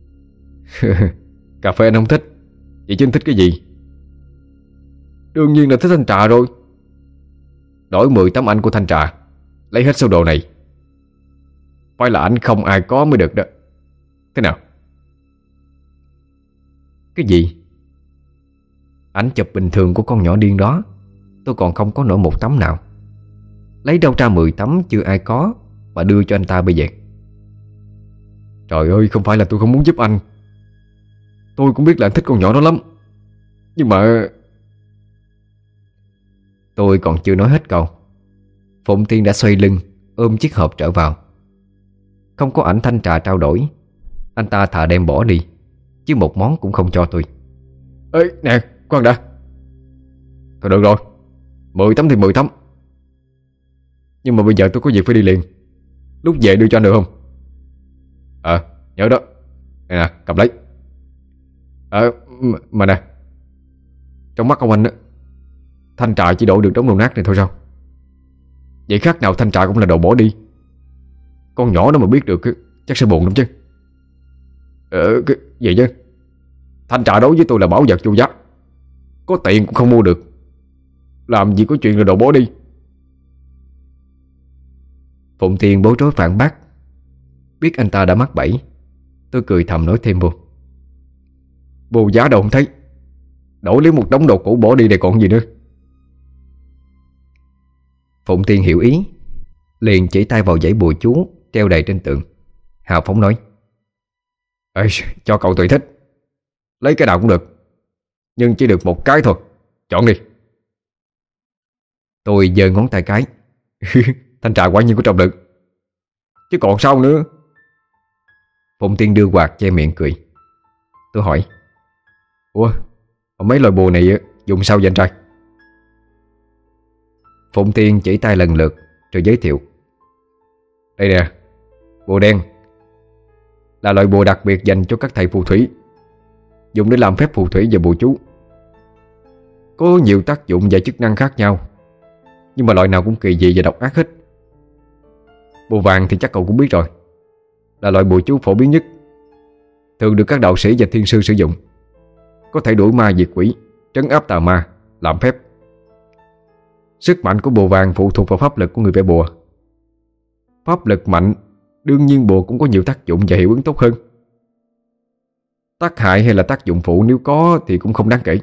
Cà phê anh không thích, vậy chứ anh thích cái gì? Đương nhiên là thích thanh trà rồi. Đổi mười tấm ảnh của thanh trà, lấy hết số đồ này. Phải là ảnh không ai có mới được đó. Thế nào? Cái gì? Ảnh chụp bình thường của con nhỏ điên đó tôi còn không có nổi một tấm nào. Lấy đâu ra mười tấm chưa ai có mà đưa cho anh ta bây giờ? Trời ơi, không phải là tôi không muốn giúp anh. Tôi cũng biết là anh thích con nhỏ đó lắm. Nhưng mà... Tôi còn chưa nói hết câu, Phụng Tiên đã xoay lưng ôm chiếc hộp trở vào. Không có ảnh thanh trà trao đổi, anh ta thà đem bỏ đi, chứ một món cũng không cho tôi. Ê, nè, khoan đã. Thôi được rồi, mười tấm thì mười tấm. Nhưng mà bây giờ tôi có việc phải đi liền. Lúc về đưa cho anh được không? Ờ, nhớ đó. Này nè, cầm lấy. Ờ, mà nè, trong mắt ông anh á, thanh trà chỉ đổ được đống đồ nát này thôi sao? Vậy khác nào thanh trà cũng là đồ bỏ đi. Con nhỏ nó mà biết được chắc sẽ buồn lắm chứ. Ờ, cái, vậy chứ thanh trà đối với tôi là bảo vật vô giá, có tiền cũng không mua được. Làm gì có chuyện là đồ bỏ đi. Phụng Tiên bối rối phản bác. Biết anh ta đã mắc bẫy, tôi cười thầm nói thêm vô: Vô giá đâu không thấy. Đổi lấy một đống đồ cũ bỏ đi để còn gì nữa. Phụng Tiên hiểu ý, liền chỉ tay vào dãy bùa chú treo đầy trên tường, hào phóng nói: Ê, cho cậu tùy thích, lấy cái nào cũng được, nhưng chỉ được một cái thôi, chọn đi. Tôi giơ ngón tay cái. Thanh trà quả nhiên có trọng lực. Chứ còn sao nữa. Phụng Tiên đưa quạt che miệng cười. Tôi hỏi: Ủa, mấy loại bùa này dùng sao vậy anh trai? Phụng Tiên chỉ tay lần lượt rồi giới thiệu: Đây nè, bùa đen là loại bùa đặc biệt dành cho các thầy phù thủy, dùng để làm phép phù thủy và bùa chú. Có nhiều tác dụng và chức năng khác nhau, nhưng mà loại nào cũng kỳ dị và độc ác hết. Bùa vàng thì chắc cậu cũng biết rồi, là loại bùa chú phổ biến nhất, thường được các đạo sĩ và thiên sư sử dụng. Có thể đuổi ma diệt quỷ, trấn áp tà ma, làm phép. Sức mạnh của bùa vàng phụ thuộc vào pháp lực của người vẽ bùa. Pháp lực mạnh, đương nhiên bùa cũng có nhiều tác dụng và hiệu ứng tốt hơn. Tác hại hay là tác dụng phụ nếu có thì cũng không đáng kể.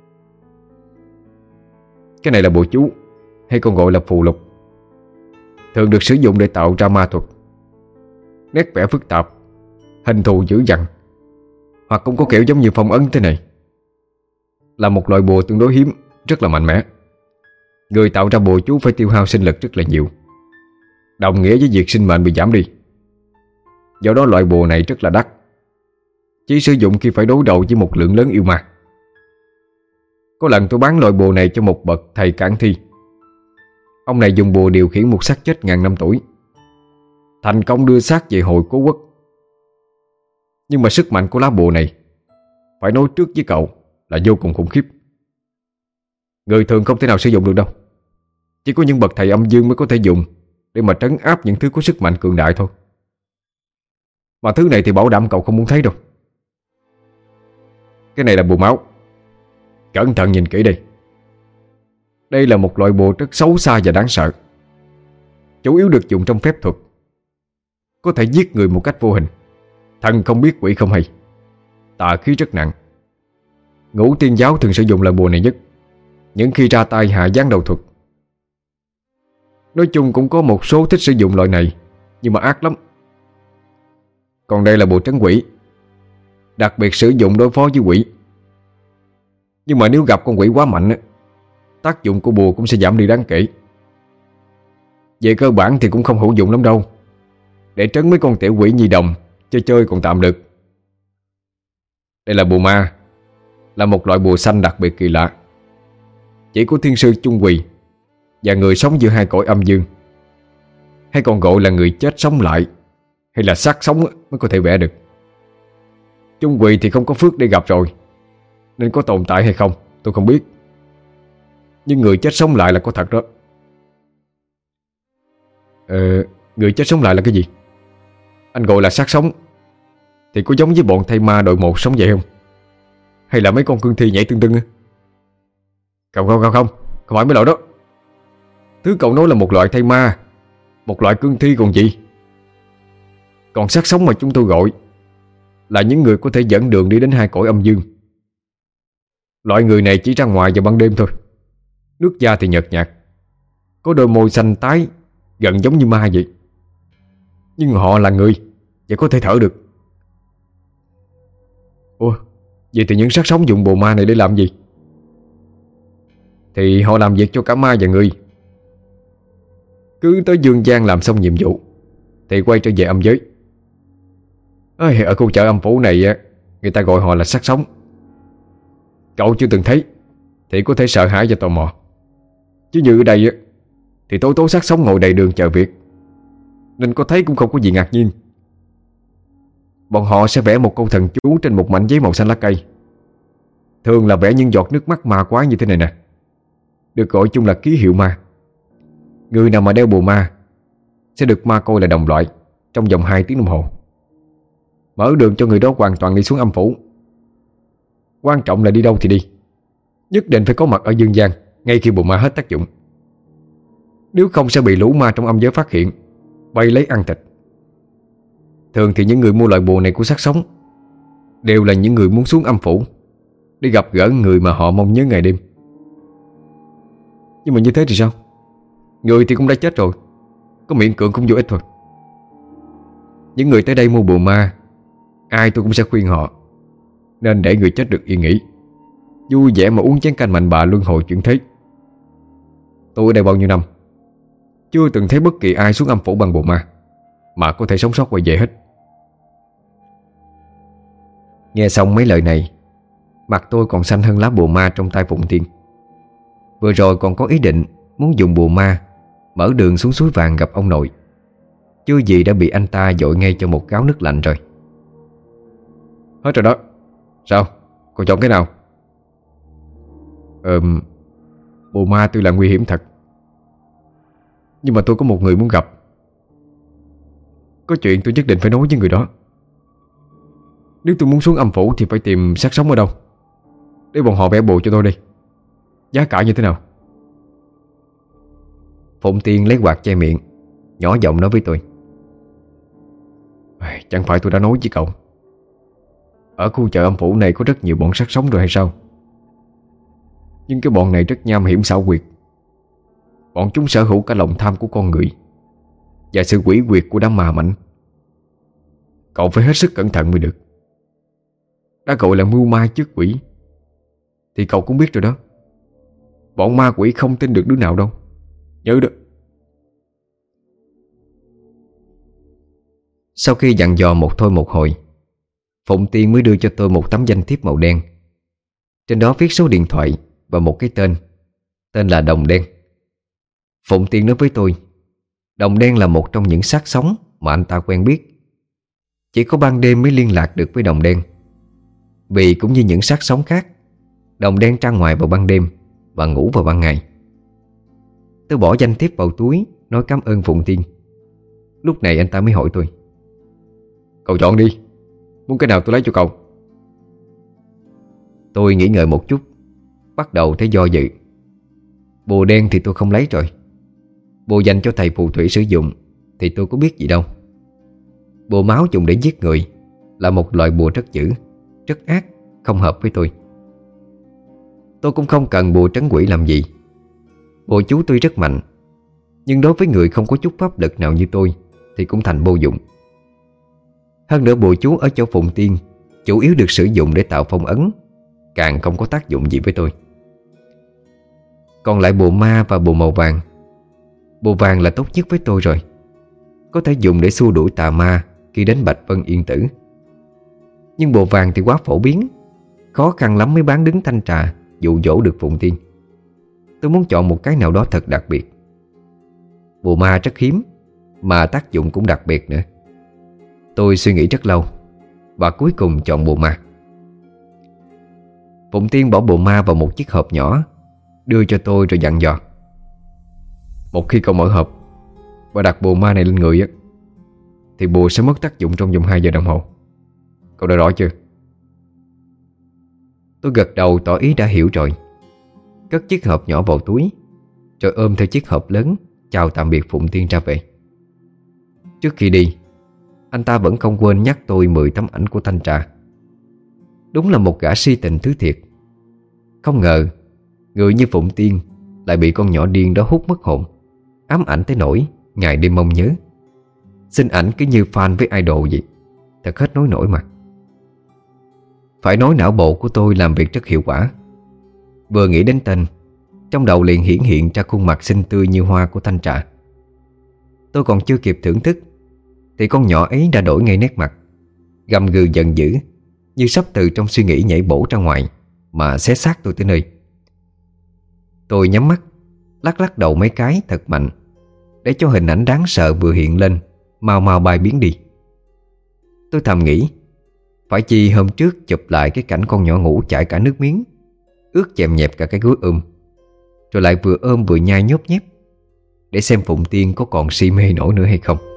Cái này là bùa chú, hay còn gọi là phù lục, thường được sử dụng để tạo ra ma thuật. Nét vẽ phức tạp, hình thù dữ dằn, hoặc cũng có kiểu giống như phong ấn thế này. Là một loại bùa tương đối hiếm, rất là mạnh mẽ. Người tạo ra bùa chú phải tiêu hao sinh lực rất là nhiều, đồng nghĩa với việc sinh mệnh bị giảm đi. Do đó loại bùa này rất là đắt, chỉ sử dụng khi phải đối đầu với một lượng lớn yêu ma. Có lần tôi bán loại bùa này cho một bậc thầy cản thi. Ông này dùng bùa điều khiển một xác chết ngàn năm tuổi, thành công đưa xác về hồi cố quốc. Nhưng mà sức mạnh của lá bùa này, phải nói trước với cậu, là vô cùng khủng khiếp. Người thường không thể nào sử dụng được đâu. Chỉ có những bậc thầy âm dương mới có thể dùng để mà trấn áp những thứ có sức mạnh cường đại thôi. Mà thứ này thì bảo đảm cậu không muốn thấy đâu. Cái này là bùa máu. Cẩn thận nhìn kỹ đây. Đây là một loại bùa rất xấu xa và đáng sợ, chủ yếu được dùng trong phép thuật, có thể giết người một cách vô hình, thần không biết quỷ không hay, tà khí rất nặng. Ngũ Tiên giáo thường sử dụng loại bùa này nhất những khi ra tay hạ giáng đầu thuật. Nói chung cũng có một số thích sử dụng loại này, nhưng mà ác lắm. Còn đây là bùa trấn quỷ, đặc biệt sử dụng đối phó với quỷ. Nhưng mà nếu gặp con quỷ quá mạnh, tác dụng của bùa cũng sẽ giảm đi đáng kể. Về cơ bản thì cũng không hữu dụng lắm đâu. Để trấn mấy con tiểu quỷ nhi đồng chơi chơi còn tạm được. Đây là bùa ma, là một loại bùa xanh đặc biệt kỳ lạ, chỉ có thiên sư chung quỳ và người sống giữa hai cõi âm dương, hay còn gọi là người chết sống lại, hay là xác sống mới có thể vẽ được. Chung quỳ thì không có phước để gặp rồi, nên có tồn tại hay không tôi không biết. Nhưng người chết sống lại là có thật đó. Ờ, người chết sống lại là cái gì? Anh gọi là xác sống thì có giống với bọn thây ma đội một sống vậy không? Hay là mấy con cương thi nhảy tưng tưng? Không không không không Không phải mấy loại đó. Thứ cậu nói là một loại thây ma, một loại cương thi còn gì. Còn xác sống mà chúng tôi gọi là những người có thể dẫn đường đi đến hai cõi âm dương. Loại người này chỉ ra ngoài vào ban đêm thôi. Nước da thì nhợt nhạt, có đôi môi xanh tái, gần giống như ma vậy. Nhưng họ là người và có thể thở được. Ủa, vậy thì những xác sống dùng bùa ma này để làm gì? Thì họ làm việc cho cả ma và người. Cứ tới dương gian làm xong nhiệm vụ thì quay trở về âm giới. Ê, ở khu chợ âm phủ này người ta gọi họ là xác sống. Cậu chưa từng thấy thì có thể sợ hãi và tò mò. Chứ như ở đây thì tối tối xác sống ngồi đầy đường chờ việc, nên có thấy cũng không có gì ngạc nhiên. Bọn họ sẽ vẽ một câu thần chú trên một mảnh giấy màu xanh lá cây. Thường là vẽ những giọt nước mắt ma quái như thế này nè, được gọi chung là ký hiệu ma. Người nào mà đeo bùa ma sẽ được ma coi là đồng loại trong vòng hai tiếng đồng hồ, mở đường cho người đó hoàn toàn đi xuống âm phủ. Quan trọng là đi đâu thì đi, nhất định phải có mặt ở dương gian ngay khi bùa ma hết tác dụng. Nếu không sẽ bị lũ ma trong âm giới phát hiện, bay lấy ăn thịt. Thường thì những người mua loại bùa này của xác sống đều là những người muốn xuống âm phủ để gặp gỡ người mà họ mong nhớ ngày đêm. Nhưng mà như thế thì sao? Người thì cũng đã chết rồi, có miễn cưỡng cũng vô ích thôi. Những người tới đây mua bùa ma, ai tôi cũng sẽ khuyên họ nên để người chết được yên nghỉ, vui vẻ mà uống chén canh mạnh bạ luân hồi chuyển thế. Tôi ở đây bao nhiêu năm, chưa từng thấy bất kỳ ai xuống âm phủ bằng bùa ma mà có thể sống sót quay về hết. Nghe xong mấy lời này, mặt tôi còn xanh hơn lá bùa ma trong tay Phụng Tiên. Vừa rồi còn có ý định muốn dùng bùa ma mở đường xuống suối vàng gặp ông nội, chưa gì đã bị anh ta dội ngay cho một gáo nước lạnh rồi. Hết rồi đó. Sao? Còn chọn cái nào? Ờm Bùa ma tuy là nguy hiểm thật, nhưng mà tôi có một người muốn gặp. Có chuyện tôi nhất định phải nói với người đó. Nếu tôi muốn xuống âm phủ thì phải tìm xác sống ở đâu, để bọn họ vẽ bùa cho tôi đi. Giá cả như thế nào? Phụng Tiên lấy quạt che miệng, nhỏ giọng nói với tôi. Chẳng phải tôi đã nói với cậu, ở khu chợ âm phủ này có rất nhiều bọn sát sống rồi hay sao? Nhưng cái bọn này rất nham hiểm xảo quyệt. Bọn chúng sở hữu cả lòng tham của con người và sự quỷ quyệt của đám ma mạnh. Cậu phải hết sức cẩn thận mới được. Đã gọi là mưu ma trước quỷ thì cậu cũng biết rồi đó. Bọn ma quỷ không tin được đứa nào đâu, nhớ đó. Sau khi dặn dò một thôi một hồi, Phụng Tiên mới đưa cho tôi một tấm danh thiếp màu đen. Trên đó viết số điện thoại và một cái tên. Tên là Đồng Đen. Phụng Tiên nói với tôi, Đồng Đen là một trong những xác sống mà anh ta quen biết. Chỉ có ban đêm mới liên lạc được với Đồng Đen. Vì cũng như những xác sống khác, Đồng Đen ra ngoài vào ban đêm và ngủ vào ban ngày. Tôi bỏ danh thiếp vào túi, nói cảm ơn Phụng Tiên. Lúc này anh ta mới hỏi tôi, cậu chọn đi, muốn cái nào tôi lấy cho cậu. Tôi nghĩ ngợi một chút, bắt đầu thấy do dự. Bùa đen thì tôi không lấy rồi. Bùa dành cho thầy phù thủy sử dụng thì tôi có biết gì đâu. Bùa máu dùng để giết người là một loại bùa rất dữ, rất ác, không hợp với tôi. Tôi cũng không cần bùa trấn quỷ làm gì. Bùa chú tuy rất mạnh, nhưng đối với người không có chút pháp lực nào như tôi thì cũng thành vô dụng. Hơn nữa bùa chú ở chỗ Phụng Tiên chủ yếu được sử dụng để tạo phong ấn, càng không có tác dụng gì với tôi. Còn lại bùa ma và bùa màu vàng. Bùa vàng là tốt nhất với tôi rồi, có thể dùng để xua đuổi tà ma khi đến Bạch Vân Yên Tử. Nhưng bùa vàng thì quá phổ biến, khó khăn lắm mới bán đứng thanh trà dụ dỗ được Phụng Tiên. Tôi muốn chọn một cái nào đó thật đặc biệt. Bùa ma rất hiếm, mà tác dụng cũng đặc biệt nữa. Tôi suy nghĩ rất lâu và cuối cùng chọn bùa ma. Phụng Tiên bỏ bùa ma vào một chiếc hộp nhỏ, đưa cho tôi rồi dặn dò, một khi cậu mở hộp và đặt bùa ma này lên người á, thì bùa sẽ mất tác dụng trong vòng hai giờ đồng hồ. Cậu đã rõ chưa? Tôi gật đầu tỏ ý đã hiểu rồi, cất chiếc hộp nhỏ vào túi, rồi ôm theo chiếc hộp lớn chào tạm biệt Phụng Tiên ra về. Trước khi đi, anh ta vẫn không quên nhắc tôi mười tấm ảnh của thanh trà. Đúng là một gã si tình thứ thiệt. Không ngờ người như Phụng Tiên lại bị con nhỏ điên đó hút mất hồn, ám ảnh tới nỗi ngày đêm mong nhớ. Xin ảnh cứ như fan với idol vậy. Thật hết nói nổi mà. Phải nói não bộ của tôi làm việc rất hiệu quả. Vừa nghĩ đến tên, trong đầu liền hiển hiện ra khuôn mặt xinh tươi như hoa của thanh trà. Tôi còn chưa kịp thưởng thức thì con nhỏ ấy đã đổi ngay nét mặt, gầm gừ giận dữ, như sắp từ trong suy nghĩ nhảy bổ ra ngoài mà xé xác tôi tới nơi. Tôi nhắm mắt, lắc lắc đầu mấy cái thật mạnh, để cho hình ảnh đáng sợ vừa hiện lên mau mau bay biến đi. Tôi thầm nghĩ, phải chi hôm trước chụp lại cái cảnh con nhỏ ngủ chảy cả nước miếng, ướt chèm nhẹp cả cái gối ôm, rồi lại vừa ôm vừa nhai nhốp nhép, để xem Phụng Tiên có còn si mê nổi nữa hay không.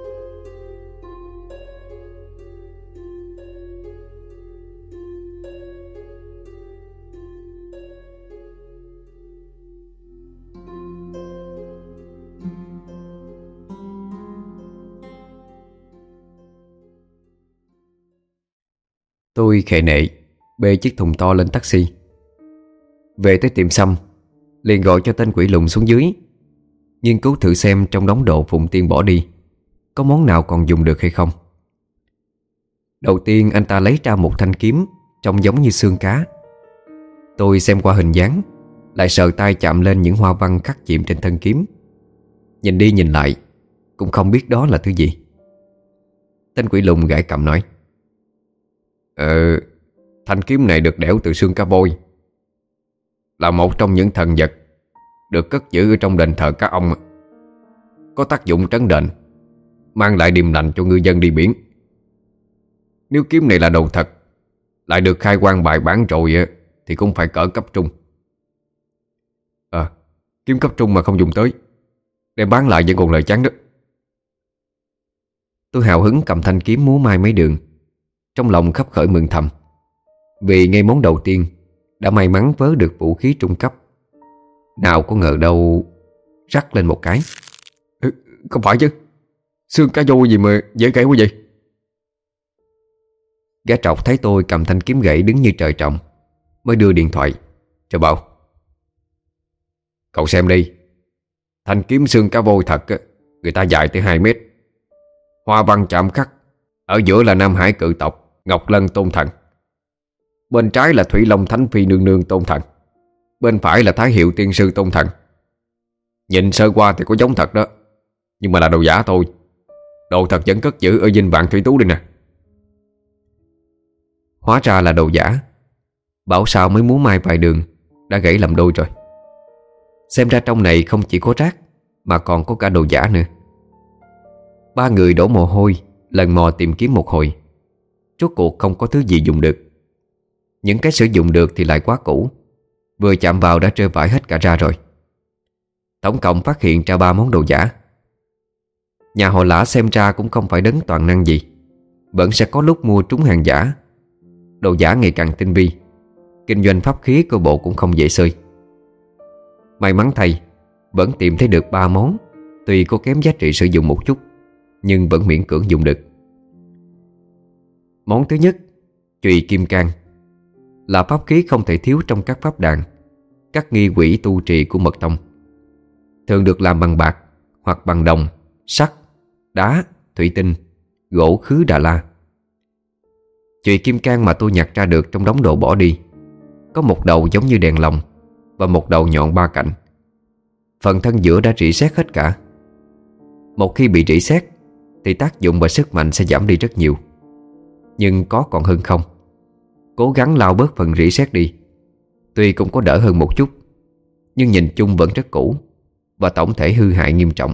Tôi khệ nệ bê chiếc thùng to lên taxi. Về tới tiệm xăm, liền gọi cho tên quỷ lùn xuống dưới, nghiên cứu thử xem trong đống đồ Phụng Tiên bỏ đi có món nào còn dùng được hay không. Đầu tiên anh ta lấy ra một thanh kiếm trông giống như xương cá. Tôi xem qua hình dáng lại sờ tay chạm lên những hoa văn khắc chìm trên thân kiếm. Nhìn đi nhìn lại cũng không biết đó là thứ gì. Tên quỷ lùn gãi cầm nói: Ờ, thanh kiếm này được đẽo từ xương cá voi, là một trong những thần vật được cất giữ ở trong đền thờ cá ông, có tác dụng trấn đền, mang lại điềm lành cho ngư dân đi biển. Nếu kiếm này là đồ thật, lại được khai quang bài bản rồi, thì cũng phải cỡ cấp trung. À, kiếm cấp trung mà không dùng tới, đem bán lại vẫn còn lời chán đó. Tôi hào hứng cầm thanh kiếm múa mai mấy đường, trong lòng khấp khởi mừng thầm, vì ngay món đầu tiên đã may mắn vớ được vũ khí trung cấp. Nào có ngờ đâu rắc lên một cái. Ừ, không phải chứ, xương cá voi gì mà dễ gãy quá vậy? Gã trọc thấy tôi cầm thanh kiếm gãy đứng như trời trồng, mới đưa điện thoại rồi bảo: Cậu xem đi, thanh kiếm xương cá voi thật, người ta dài tới hai mét, hoa văn chạm khắc, ở giữa là Nam Hải cự tộc Ngọc Lân Tôn Thần, bên trái là Thủy Long Thánh Phi Nương Nương Tôn Thần, bên phải là Thái Hiệu Tiên Sư Tôn Thần. Nhìn sơ qua thì có giống thật đó, nhưng mà là đồ giả thôi. Đồ thật vẫn cất giữ ở dinh Vạn Thủy Tú đây nè. Hóa ra là đồ giả. Bảo sao mới múa mai vài đường đã gãy làm đôi rồi. Xem ra trong này không chỉ có rác, mà còn có cả đồ giả nữa. Ba người đổ mồ hôi, lần mò tìm kiếm một hồi, rốt cuộc không có thứ gì dùng được. Những cái sử dụng được thì lại quá cũ, vừa chạm vào đã trơ vải hết cả ra rồi. Tổng cộng phát hiện ra ba món đồ giả. Nhà họ Lã xem ra cũng không phải đấng toàn năng gì, vẫn sẽ có lúc mua trúng hàng giả. Đồ giả ngày càng tinh vi, kinh doanh pháp khí của bộ cũng không dễ xơi. May mắn thay, vẫn tìm thấy được ba món, tuy có kém giá trị sử dụng một chút, nhưng vẫn miễn cưỡng dùng được. Món thứ nhất, chùy kim cang, là pháp khí không thể thiếu trong các pháp đàn, các nghi quỷ tu trì của mật tông. Thường được làm bằng bạc hoặc bằng đồng, sắt, đá, thủy tinh, gỗ khứ Đà La. Chùy kim cang mà tôi nhặt ra được trong đống đồ bỏ đi, có một đầu giống như đèn lồng và một đầu nhọn ba cạnh. Phần thân giữa đã rỉ sét hết cả. Một khi bị rỉ sét thì tác dụng và sức mạnh sẽ giảm đi rất nhiều. Nhưng có còn hơn không. Cố gắng lau bớt phần rỉ sét đi, tuy cũng có đỡ hơn một chút, nhưng nhìn chung vẫn rất cũ và tổng thể hư hại nghiêm trọng.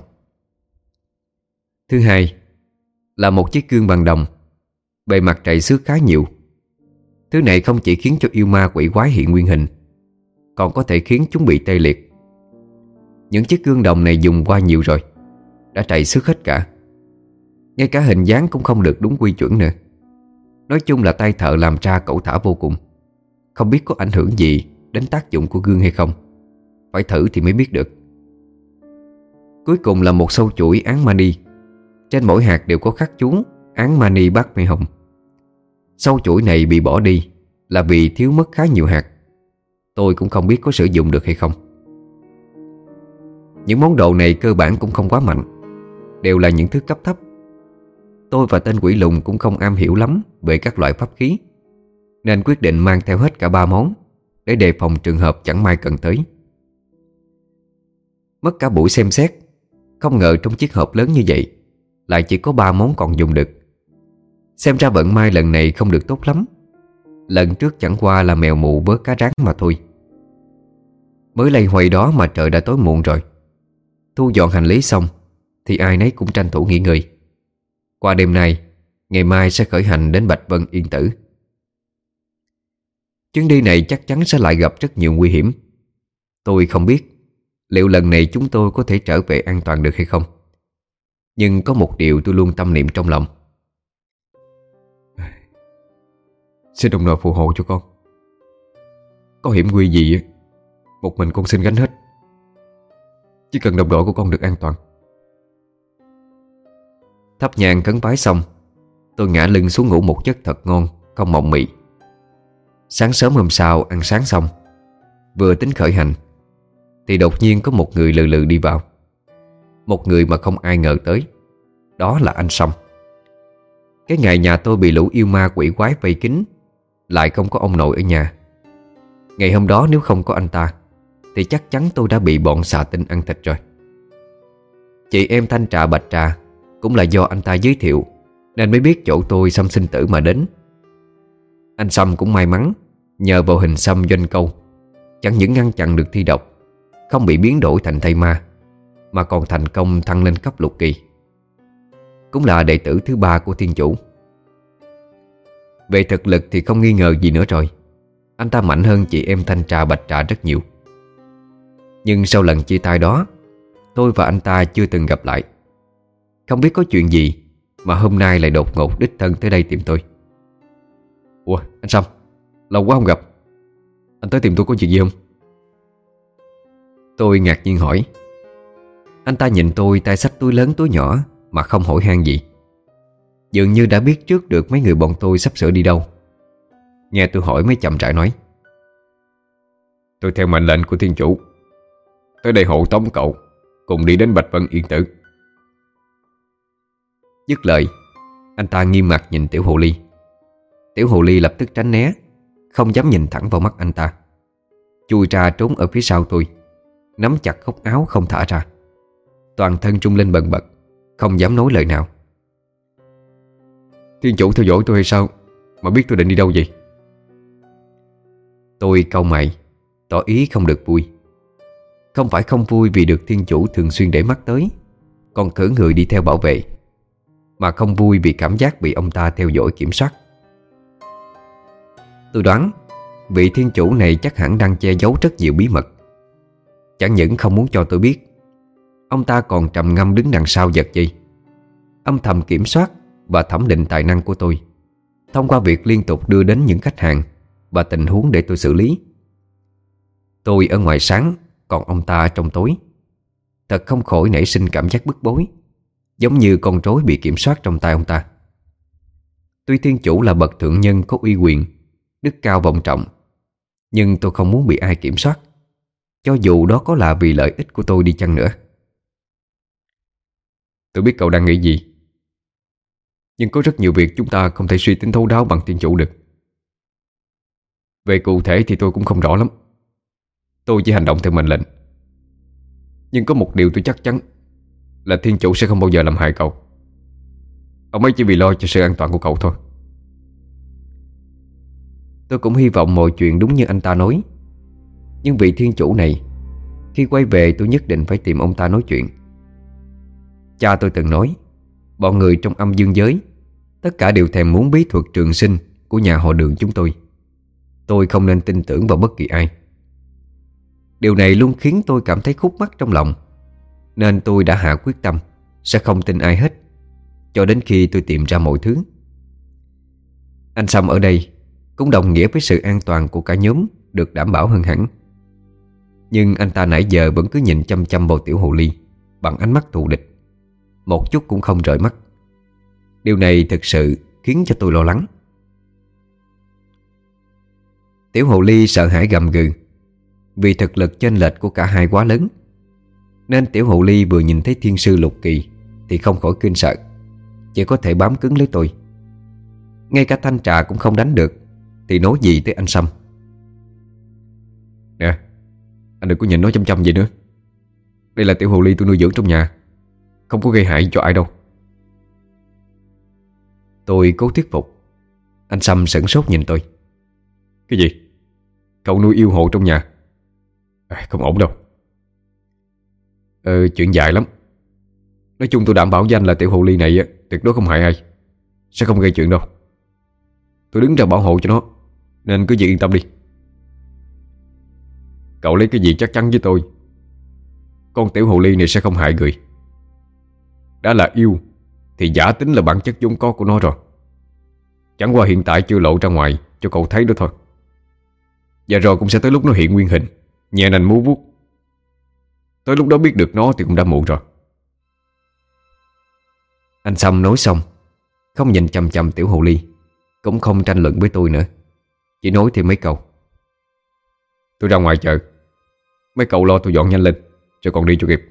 Thứ hai là một chiếc gương bằng đồng, bề mặt trầy xước khá nhiều. Thứ này không chỉ khiến cho yêu ma quỷ quái hiện nguyên hình, còn có thể khiến chúng bị tê liệt. Những chiếc gương đồng này dùng qua nhiều rồi, đã trầy xước hết cả. Ngay cả hình dáng cũng không được đúng quy chuẩn nữa. Nói chung là tay thợ làm ra cẩu thả vô cùng. Không biết có ảnh hưởng gì đến tác dụng của gương hay không, phải thử thì mới biết được. Cuối cùng là một sâu chuỗi án mani. Trên mỗi hạt đều có khắc chú án mani bát mê hồng. Sâu chuỗi này bị bỏ đi là vì thiếu mất khá nhiều hạt. Tôi cũng không biết có sử dụng được hay không. Những món đồ này cơ bản cũng không quá mạnh, đều là những thứ cấp thấp. Tôi và tên quỷ lùn cũng không am hiểu lắm về các loại pháp khí, nên quyết định mang theo hết cả ba món, để đề phòng trường hợp chẳng may cần tới. Mất cả buổi xem xét, không ngờ trong chiếc hộp lớn như vậy lại chỉ có ba món còn dùng được. Xem ra vận may lần này không được tốt lắm. Lần trước chẳng qua là mèo mù vớ cá rán mà thôi. Mới lây hoay đó mà trời đã tối muộn rồi. Thu dọn hành lý xong thì ai nấy cũng tranh thủ nghỉ ngơi. Qua đêm nay, ngày mai sẽ khởi hành đến Bạch Vân Yên Tử. Chuyến đi này chắc chắn sẽ lại gặp rất nhiều nguy hiểm. Tôi không biết liệu lần này chúng tôi có thể trở về an toàn được hay không. Nhưng có một điều tôi luôn tâm niệm trong lòng. Xin đồng đội phù hộ cho con. Có hiểm nguy gì một mình con xin gánh hết. Chỉ cần đồng đội của con được an toàn. Thắp nhang khấn vái xong, tôi ngã lưng xuống ngủ một giấc thật ngon, không mộng mị. Sáng sớm hôm sau ăn sáng xong, vừa tính khởi hành thì đột nhiên có một người lừ lừ đi vào. Một người mà không ai ngờ tới. Đó là anh Song. Cái ngày nhà tôi bị lũ yêu ma quỷ quái vây kín, lại không có ông nội ở nhà. Ngày hôm đó nếu không có anh ta thì chắc chắn tôi đã bị bọn xà tinh ăn thịt rồi. Chị em Thanh Trà Bạch Trà cũng là do anh ta giới thiệu nên mới biết chỗ tôi xăm sinh tử mà đến. Anh Sâm cũng may mắn nhờ vào hình xăm doanh câu, chẳng những ngăn chặn được thi độc, không bị biến đổi thành thây ma, mà còn thành công thăng lên cấp lục kỳ. Cũng là đệ tử thứ ba của thiên chủ. Về thực lực thì không nghi ngờ gì nữa rồi, anh ta mạnh hơn chị em Thanh Trà Bạch Trà rất nhiều. Nhưng sau lần chia tay đó, tôi và anh ta chưa từng gặp lại. Không biết có chuyện gì mà hôm nay lại đột ngột đích thân tới đây tìm tôi. Ủa anh Sâm, lâu quá không gặp. Anh tới tìm tôi có chuyện gì không? Tôi ngạc nhiên hỏi. Anh ta nhìn tôi tay xách túi lớn túi nhỏ mà không hỏi han gì, dường như đã biết trước được mấy người bọn tôi sắp sửa đi đâu. Nghe tôi hỏi mới chậm rãi nói: Tôi theo mệnh lệnh của thiên chủ tới đây hộ tống cậu cùng đi đến Bạch Vân Yên Tử. Dứt lời, anh ta nghiêm mặt nhìn Tiểu Hồ Ly. Tiểu Hồ Ly lập tức tránh né, không dám nhìn thẳng vào mắt anh ta, chui ra trốn ở phía sau tôi, nắm chặt góc áo không thả ra, toàn thân trung lên bần bật, không dám nói lời nào. Thiên chủ theo dõi tôi hay sao mà biết tôi định đi đâu vậy? Tôi cau mày, tỏ ý không được vui. Không phải không vui vì được thiên chủ thường xuyên để mắt tới, còn cử người đi theo bảo vệ, mà không vui vì cảm giác bị ông ta theo dõi kiểm soát. Tôi đoán vị thiên chủ này chắc hẳn đang che giấu rất nhiều bí mật. Chẳng những không muốn cho tôi biết, ông ta còn trầm ngâm đứng đằng sau giật dây, âm thầm kiểm soát và thẩm định tài năng của tôi thông qua việc liên tục đưa đến những khách hàng và tình huống để tôi xử lý. Tôi ở ngoài sáng, còn ông ta trong tối. Thật không khỏi nảy sinh cảm giác bức bối, giống như con rối bị kiểm soát trong tay ông ta. Tuy thiên chủ là bậc thượng nhân có uy quyền, đức cao vọng trọng, nhưng tôi không muốn bị ai kiểm soát, cho dù đó có là vì lợi ích của tôi đi chăng nữa. Tôi biết cậu đang nghĩ gì, nhưng có rất nhiều việc chúng ta không thể suy tính thấu đáo bằng thiên chủ được. Về cụ thể thì tôi cũng không rõ lắm. Tôi chỉ hành động theo mệnh lệnh. Nhưng có một điều tôi chắc chắn là thiên chủ sẽ không bao giờ làm hại cậu. Ông ấy chỉ vì lo cho sự an toàn của cậu thôi. Tôi cũng hy vọng mọi chuyện đúng như anh ta nói. Nhưng vị thiên chủ này, khi quay về tôi nhất định phải tìm ông ta nói chuyện. Cha tôi từng nói, bọn người trong âm dương giới tất cả đều thèm muốn bí thuật trường sinh của nhà họ Đường chúng tôi. Tôi không nên tin tưởng vào bất kỳ ai. Điều này luôn khiến tôi cảm thấy khúc mắc trong lòng, nên tôi đã hạ quyết tâm sẽ không tin ai hết, cho đến khi tôi tìm ra mọi thứ. Anh Sâm ở đây cũng đồng nghĩa với sự an toàn của cả nhóm được đảm bảo hơn hẳn. Nhưng anh ta nãy giờ vẫn cứ nhìn chăm chăm vào Tiểu Hồ Ly bằng ánh mắt thù địch, một chút cũng không rời mắt. Điều này thực sự khiến cho tôi lo lắng. Tiểu Hồ Ly sợ hãi gầm gừ, vì thực lực chênh lệch của cả hai quá lớn, nên Tiểu Hồ Ly vừa nhìn thấy thiên sư lục kỳ thì không khỏi kinh sợ, chỉ có thể bám cứng lấy tôi. Ngay cả Thanh Trà cũng không đánh được thì nói gì tới anh Sâm. Nè, anh đừng có nhìn nó chăm chăm vậy nữa. Đây là Tiểu Hồ Ly tôi nuôi dưỡng trong nhà, không có gây hại cho ai đâu. Tôi cố thuyết phục. Anh Sâm sửng sốt nhìn tôi. Cái gì? Cậu nuôi yêu hộ trong nhà? À, không ổn đâu. Ờ, chuyện dài lắm. Nói chung tôi đảm bảo với anh là Tiểu Hồ Ly này tuyệt đối không hại ai, sẽ không gây chuyện đâu. Tôi đứng ra bảo hộ cho nó, nên cứ việc yên tâm đi. Cậu lấy cái gì chắc chắn với tôi con Tiểu Hồ Ly này sẽ không hại người? Đã là yêu thì giả tính là bản chất vốn có của nó rồi. Chẳng qua hiện tại chưa lộ ra ngoài cho cậu thấy đó thôi. Và rồi cũng sẽ tới lúc nó hiện nguyên hình, nhẹ nành múa vuốt. Tới lúc đó biết được nó thì cũng đã muộn rồi. Anh Sâm nói xong, không nhìn chằm chằm Tiểu Hồ Ly, cũng không tranh luận với tôi nữa, chỉ nói thêm mấy câu. Tôi ra ngoài chợ, mấy cậu lo tôi dọn nhanh lên, rồi còn đi cho kịp.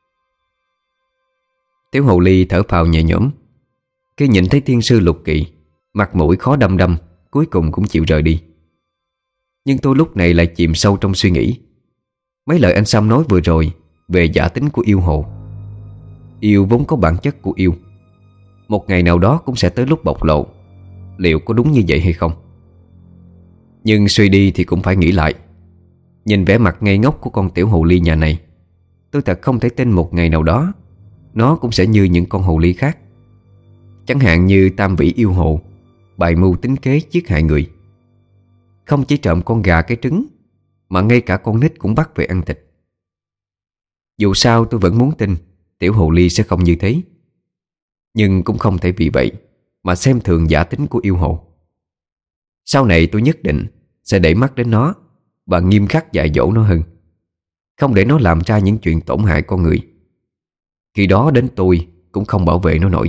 Tiểu Hồ Ly thở phào nhẹ nhõm khi nhìn thấy thiên sư lục kỳ, mặt mũi khó đăm đăm, cuối cùng cũng chịu rời đi. Nhưng tôi lúc này lại chìm sâu trong suy nghĩ. Mấy lời anh Sam nói vừa rồi về giả tính của yêu hồ. Yêu vốn có bản chất của yêu, một ngày nào đó cũng sẽ tới lúc bộc lộ. Liệu có đúng như vậy hay không? Nhưng suy đi thì cũng phải nghĩ lại. Nhìn vẻ mặt ngây ngốc của con tiểu hồ ly nhà này, tôi thật không thể tin một ngày nào đó nó cũng sẽ như những con hồ ly khác. Chẳng hạn như tam vĩ yêu hồ bày mưu tính kế giết hại người. Không chỉ trộm con gà cái trứng, mà ngay cả con nít cũng bắt về ăn thịt. Dù sao tôi vẫn muốn tin tiểu hồ ly sẽ không như thế, nhưng cũng không thể vì vậy mà xem thường giả tính của yêu hồ. Sau này tôi nhất định sẽ để mắt đến nó và nghiêm khắc dạy dỗ nó hơn, không để nó làm ra những chuyện tổn hại con người. Khi đó đến tôi cũng không bảo vệ nó nổi.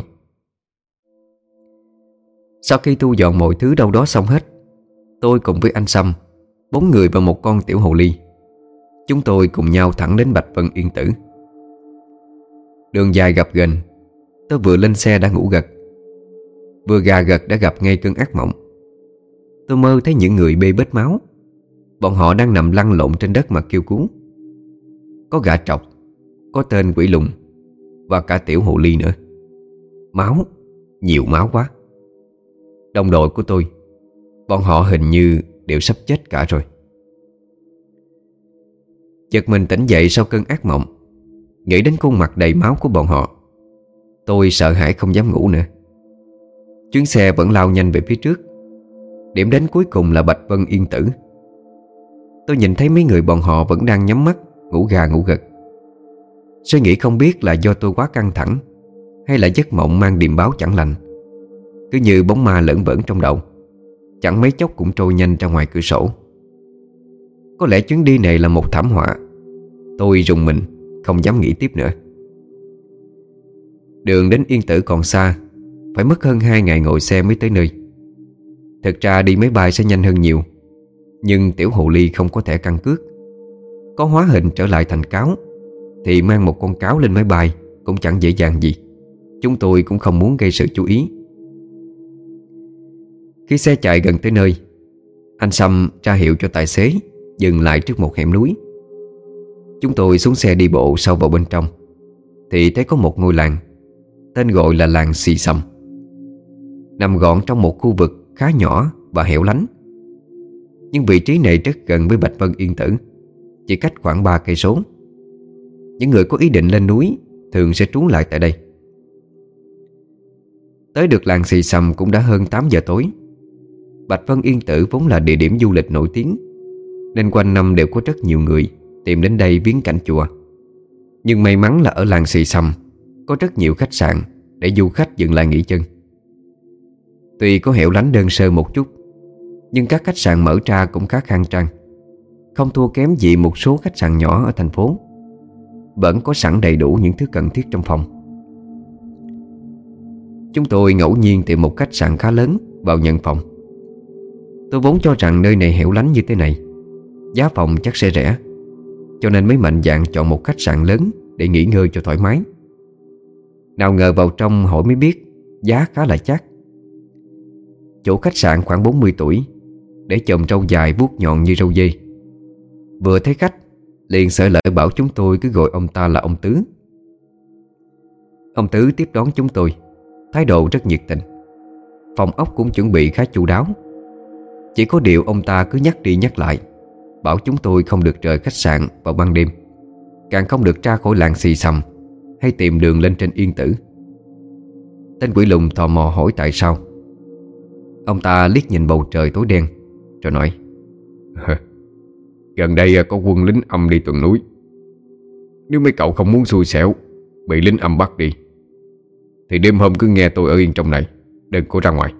Sau khi thu dọn mọi thứ đâu đó xong hết, tôi cùng với anh Sâm, bốn người và một con tiểu hồ ly, chúng tôi cùng nhau thẳng đến Bạch Vân Yên Tử. Đường dài gập ghềnh, tôi vừa lên xe đã ngủ gật. Vừa gà gật đã gặp ngay cơn ác mộng. Tôi mơ thấy những người bê bết máu. Bọn họ đang nằm lăn lộn trên đất mà kêu cứu. Có gà trọc, có tên quỷ lùn, và cả tiểu hồ ly nữa. Máu, nhiều máu quá. Đồng đội của tôi, bọn họ hình như đều sắp chết cả rồi. Chợt mình tỉnh dậy sau cơn ác mộng, nghĩ đến khuôn mặt đầy máu của bọn họ. Tôi sợ hãi không dám ngủ nữa. Chuyến xe vẫn lao nhanh về phía trước. Điểm đến cuối cùng là Bạch Vân Yên Tử. Tôi nhìn thấy mấy người bọn họ vẫn đang nhắm mắt, ngủ gà ngủ gật. Suy nghĩ không biết là do tôi quá căng thẳng, hay là giấc mộng mang điềm báo chẳng lành, cứ như bóng ma lởn vởn trong đầu, chẳng mấy chốc cũng trôi nhanh ra ngoài cửa sổ. Có lẽ chuyến đi này là một thảm họa. Tôi rùng mình, không dám nghĩ tiếp nữa. Đường đến Yên Tử còn xa, phải mất hơn hai ngày ngồi xe mới tới nơi. Thực ra đi máy bay sẽ nhanh hơn nhiều, nhưng tiểu hồ ly không có thẻ căn cước, có hóa hình trở lại thành cáo, thì mang một con cáo lên máy bay cũng chẳng dễ dàng gì. Chúng tôi cũng không muốn gây sự chú ý. Khi xe chạy gần tới nơi, anh Sâm ra hiệu cho tài xế dừng lại trước một hẻm núi. Chúng tôi xuống xe đi bộ sâu vào bên trong, thì thấy có một ngôi làng, tên gọi là làng Xì Xầm, nằm gọn trong một khu vực khá nhỏ và hẻo lánh. Nhưng vị trí này rất gần với Bạch Vân Yên Tử, chỉ cách khoảng ba cây số. Những người có ý định lên núi thường sẽ trú lại tại đây. Tới được làng Xì Xầm cũng đã hơn tám giờ tối. Bạch Vân Yên Tử vốn là địa điểm du lịch nổi tiếng, nên quanh năm đều có rất nhiều người tìm đến đây viếng cảnh chùa. Nhưng may mắn là ở làng Xì Xầm có rất nhiều khách sạn để du khách dừng lại nghỉ chân. Tuy có hẻo lánh đơn sơ một chút, nhưng các khách sạn mở ra cũng khá khang trang, không thua kém gì một số khách sạn nhỏ ở thành phố. Vẫn có sẵn đầy đủ những thứ cần thiết trong phòng. Chúng tôi ngẫu nhiên tìm một khách sạn khá lớn vào nhận phòng. Tôi vốn cho rằng nơi này hẻo lánh như thế này, giá phòng chắc sẽ rẻ, cho nên mới mạnh dạn chọn một khách sạn lớn để nghỉ ngơi cho thoải mái. Nào ngờ vào trong hỏi mới biết giá khá là chát. Chủ khách sạn khoảng bốn mươi tuổi, để chòm râu dài vuốt nhọn như râu dê. Vừa thấy khách liền sợ lỡ bảo chúng tôi cứ gọi ông ta là ông Tứ. Ông Tứ tiếp đón chúng tôi, thái độ rất nhiệt tình. Phòng ốc cũng chuẩn bị khá chu đáo. Chỉ có điều ông ta cứ nhắc đi nhắc lại, bảo chúng tôi không được rời khách sạn vào ban đêm, càng không được ra khỏi làng Xì Xầm hay tìm đường lên trên Yên Tử. Tên quỷ lùn tò mò hỏi tại sao. Ông ta liếc nhìn bầu trời tối đen rồi nói: Gần đây có quân lính âm đi tuần núi. Nếu mấy cậu không muốn xui xẻo bị lính âm bắt đi, thì đêm hôm cứ nghe tôi ở yên trong này, đừng có ra ngoài.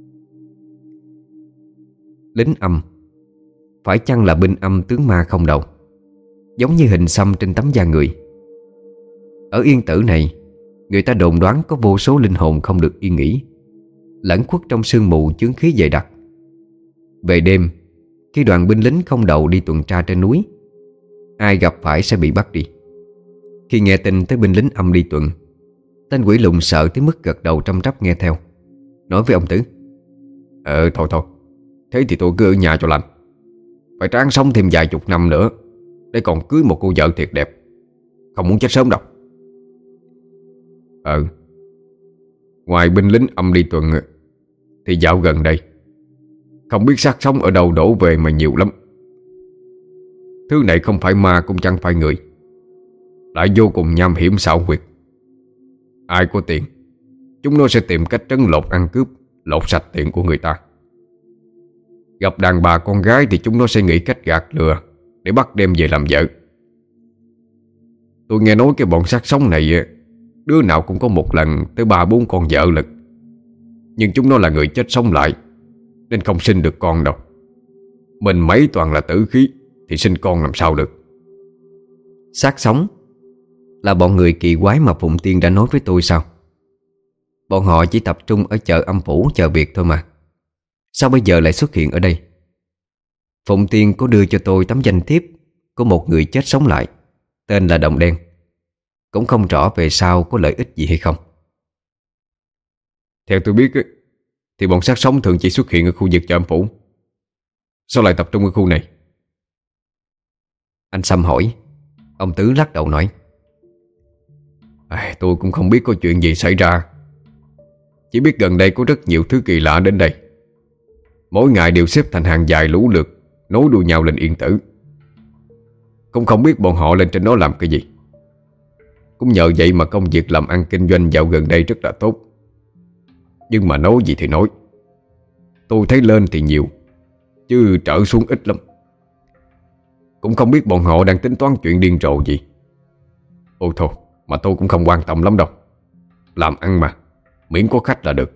Lính âm phải chăng là binh âm tướng ma không đầu, giống như hình xăm trên tấm da người? Ở Yên Tử này, người ta đồn đoán có vô số linh hồn không được yên nghỉ, lẫn khuất trong sương mù chướng khí dày đặc. Về đêm, khi đoàn binh lính không đầu đi tuần tra trên núi, ai gặp phải sẽ bị bắt đi. Khi nghe tin tới binh lính âm đi tuần, tên quỷ lùn sợ tới mức gật đầu trăm trắp nghe theo, nói với ông Tứ: Ờ thôi thôi, thế thì tôi cứ ở nhà cho lành. Phải ráng sống thêm vài chục năm nữa để còn cưới một cô vợ thiệt đẹp. Không muốn chết sớm đâu. Ừ, ngoài binh lính âm đi tuần thì dạo gần đây không biết xác sống ở đâu đổ về mà nhiều lắm. Thứ này không phải ma cũng chẳng phải người, lại vô cùng nham hiểm xảo quyệt. Ai có tiền, chúng nó sẽ tìm cách trấn lột ăn cướp, lột sạch tiền của người ta. Gặp đàn bà con gái thì chúng nó sẽ nghĩ cách gạt lừa để bắt đem về làm vợ. Tôi nghe nói cái bọn xác sống này đứa nào cũng có một lần tới ba bốn con vợ lận. Nhưng chúng nó là người chết sống lại nên không sinh được con đâu. Mình mấy toàn là tử khí thì sinh con làm sao được. Xác sống là bọn người kỳ quái mà Phụng Tiên đã nói với tôi sao? Bọn họ chỉ tập trung ở chợ âm phủ chờ việc thôi mà. Sao bây giờ lại xuất hiện ở đây? Phụng Tiên có đưa cho tôi tấm danh thiếp của một người chết sống lại, tên là Đồng Đen. Cũng không rõ về sau có lợi ích gì hay không. Theo tôi biết thì bọn xác sống thường chỉ xuất hiện ở khu vực chợ âm phủ. Sao lại tập trung ở khu này? Anh Sâm hỏi. Ông Tứ lắc đầu nói: à, tôi cũng không biết có chuyện gì xảy ra. Chỉ biết gần đây có rất nhiều thứ kỳ lạ đến đây. Mỗi ngày đều xếp thành hàng dài lũ lượt, nối đuôi nhau lên yên tử. Cũng không biết bọn họ lên trên đó làm cái gì. Cũng nhờ vậy mà công việc làm ăn kinh doanh dạo gần đây rất là tốt. Nhưng mà nói gì thì nói, tôi thấy lên thì nhiều, chứ trở xuống ít lắm. Cũng không biết bọn họ đang tính toán chuyện điên rồ gì. Ôi thôi, mà tôi cũng không quan tâm lắm đâu. Làm ăn mà, miễn có khách là được.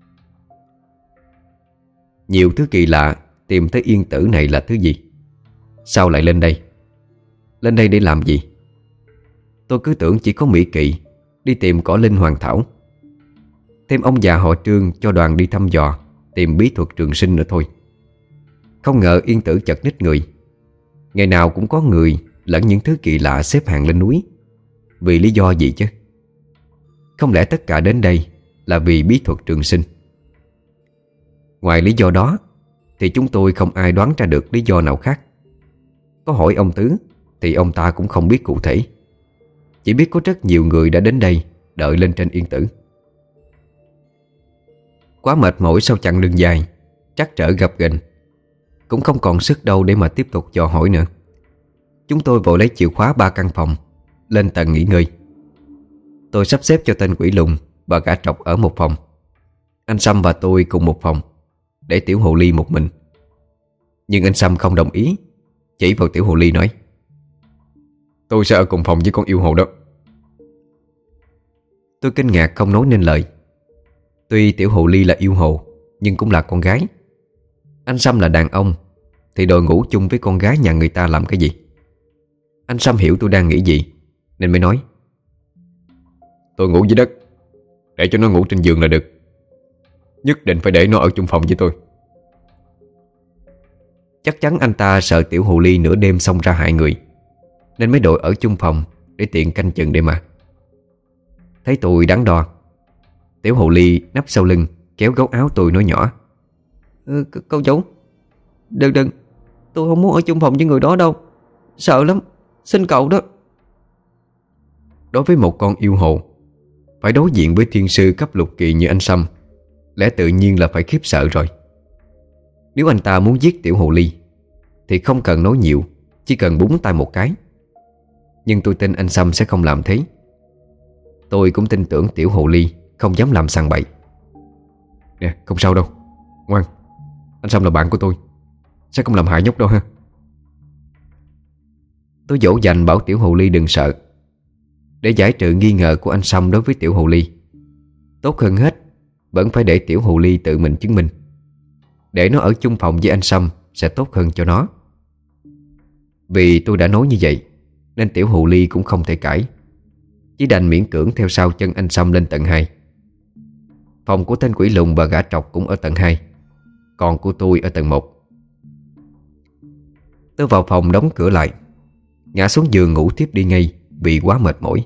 Nhiều thứ kỳ lạ tìm tới yên tử này là thứ gì? Sao lại lên đây? Lên đây để làm gì? Tôi cứ tưởng chỉ có Mỹ Kỵ đi tìm cỏ linh hoàng thảo, thêm ông già họ Trương cho đoàn đi thăm dò tìm bí thuật trường sinh nữa thôi. Không ngờ yên tử chật ních người. Ngày nào cũng có người lẫn những thứ kỳ lạ xếp hàng lên núi. Vì lý do gì chứ? Không lẽ tất cả đến đây là vì bí thuật trường sinh? Ngoài lý do đó thì chúng tôi không ai đoán ra được lý do nào khác. Có hỏi ông Tứ thì ông ta cũng không biết cụ thể. Chỉ biết có rất nhiều người đã đến đây đợi lên trên yên tử. Quá mệt mỏi sau chặng đường dài, trắc trở gập ghềnh, cũng không còn sức đâu để mà tiếp tục dò hỏi nữa. Chúng tôi vội lấy chìa khóa ba căn phòng, lên tầng nghỉ ngơi. Tôi sắp xếp cho tên Quỷ Lùn và Gã Trọc ở một phòng, anh Sâm và tôi cùng một phòng, để Tiểu Hồ Ly một mình. Nhưng anh Sâm không đồng ý, chỉ vào Tiểu Hồ Ly nói: tôi sẽ ở cùng phòng với con yêu hồ đó. Tôi kinh ngạc không nói nên lời. Tuy Tiểu Hồ Ly là yêu hồ, nhưng cũng là con gái. Anh Sâm là đàn ông thì đòi ngủ chung với con gái nhà người ta làm cái gì? Anh Sâm hiểu tôi đang nghĩ gì nên mới nói: tôi ngủ dưới đất, để cho nó ngủ trên giường là được. Nhất định phải để nó ở chung phòng với tôi. Chắc chắn anh ta sợ Tiểu Hồ Ly nửa đêm xông ra hại người, nên mới đội ở chung phòng để tiện canh chừng đây mà. Thấy tôi đắn đo, Tiểu Hồ Ly nấp sau lưng kéo gấu áo tôi nói nhỏ: ừ, Cậu chủ, đừng đừng, tôi không muốn ở chung phòng với người đó đâu. Sợ lắm, xin cậu đó. Đối với một con yêu hồ, phải đối diện với thiên sư cấp lục kỳ như anh Sâm, lẽ tự nhiên là phải khiếp sợ rồi. Nếu anh ta muốn giết Tiểu Hồ Ly thì không cần nói nhiều, chỉ cần búng tay một cái. Nhưng tôi tin anh Sâm sẽ không làm thế. Tôi cũng tin tưởng Tiểu Hồ Ly không dám làm sằng bậy. Nè, không sao đâu, ngoan. Anh Sâm là bạn của tôi, sẽ không làm hại nhóc đâu ha. Tôi dỗ dành bảo Tiểu Hồ Ly đừng sợ. Để giải trừ nghi ngờ của anh Sâm đối với Tiểu Hồ Ly, tốt hơn hết vẫn phải để Tiểu Hồ Ly tự mình chứng minh. Để nó ở chung phòng với anh Sâm sẽ tốt hơn cho nó. Vì tôi đã nói như vậy nên Tiểu Hồ Ly cũng không thể cãi, chỉ đành miễn cưỡng theo sau chân anh Sâm lên tầng hai. Phòng của tên Quỷ Lùn và Gã Trọc cũng ở tầng hai, còn của tôi ở tầng một. Tôi vào phòng đóng cửa lại, ngã xuống giường ngủ tiếp đi ngay vì quá mệt mỏi.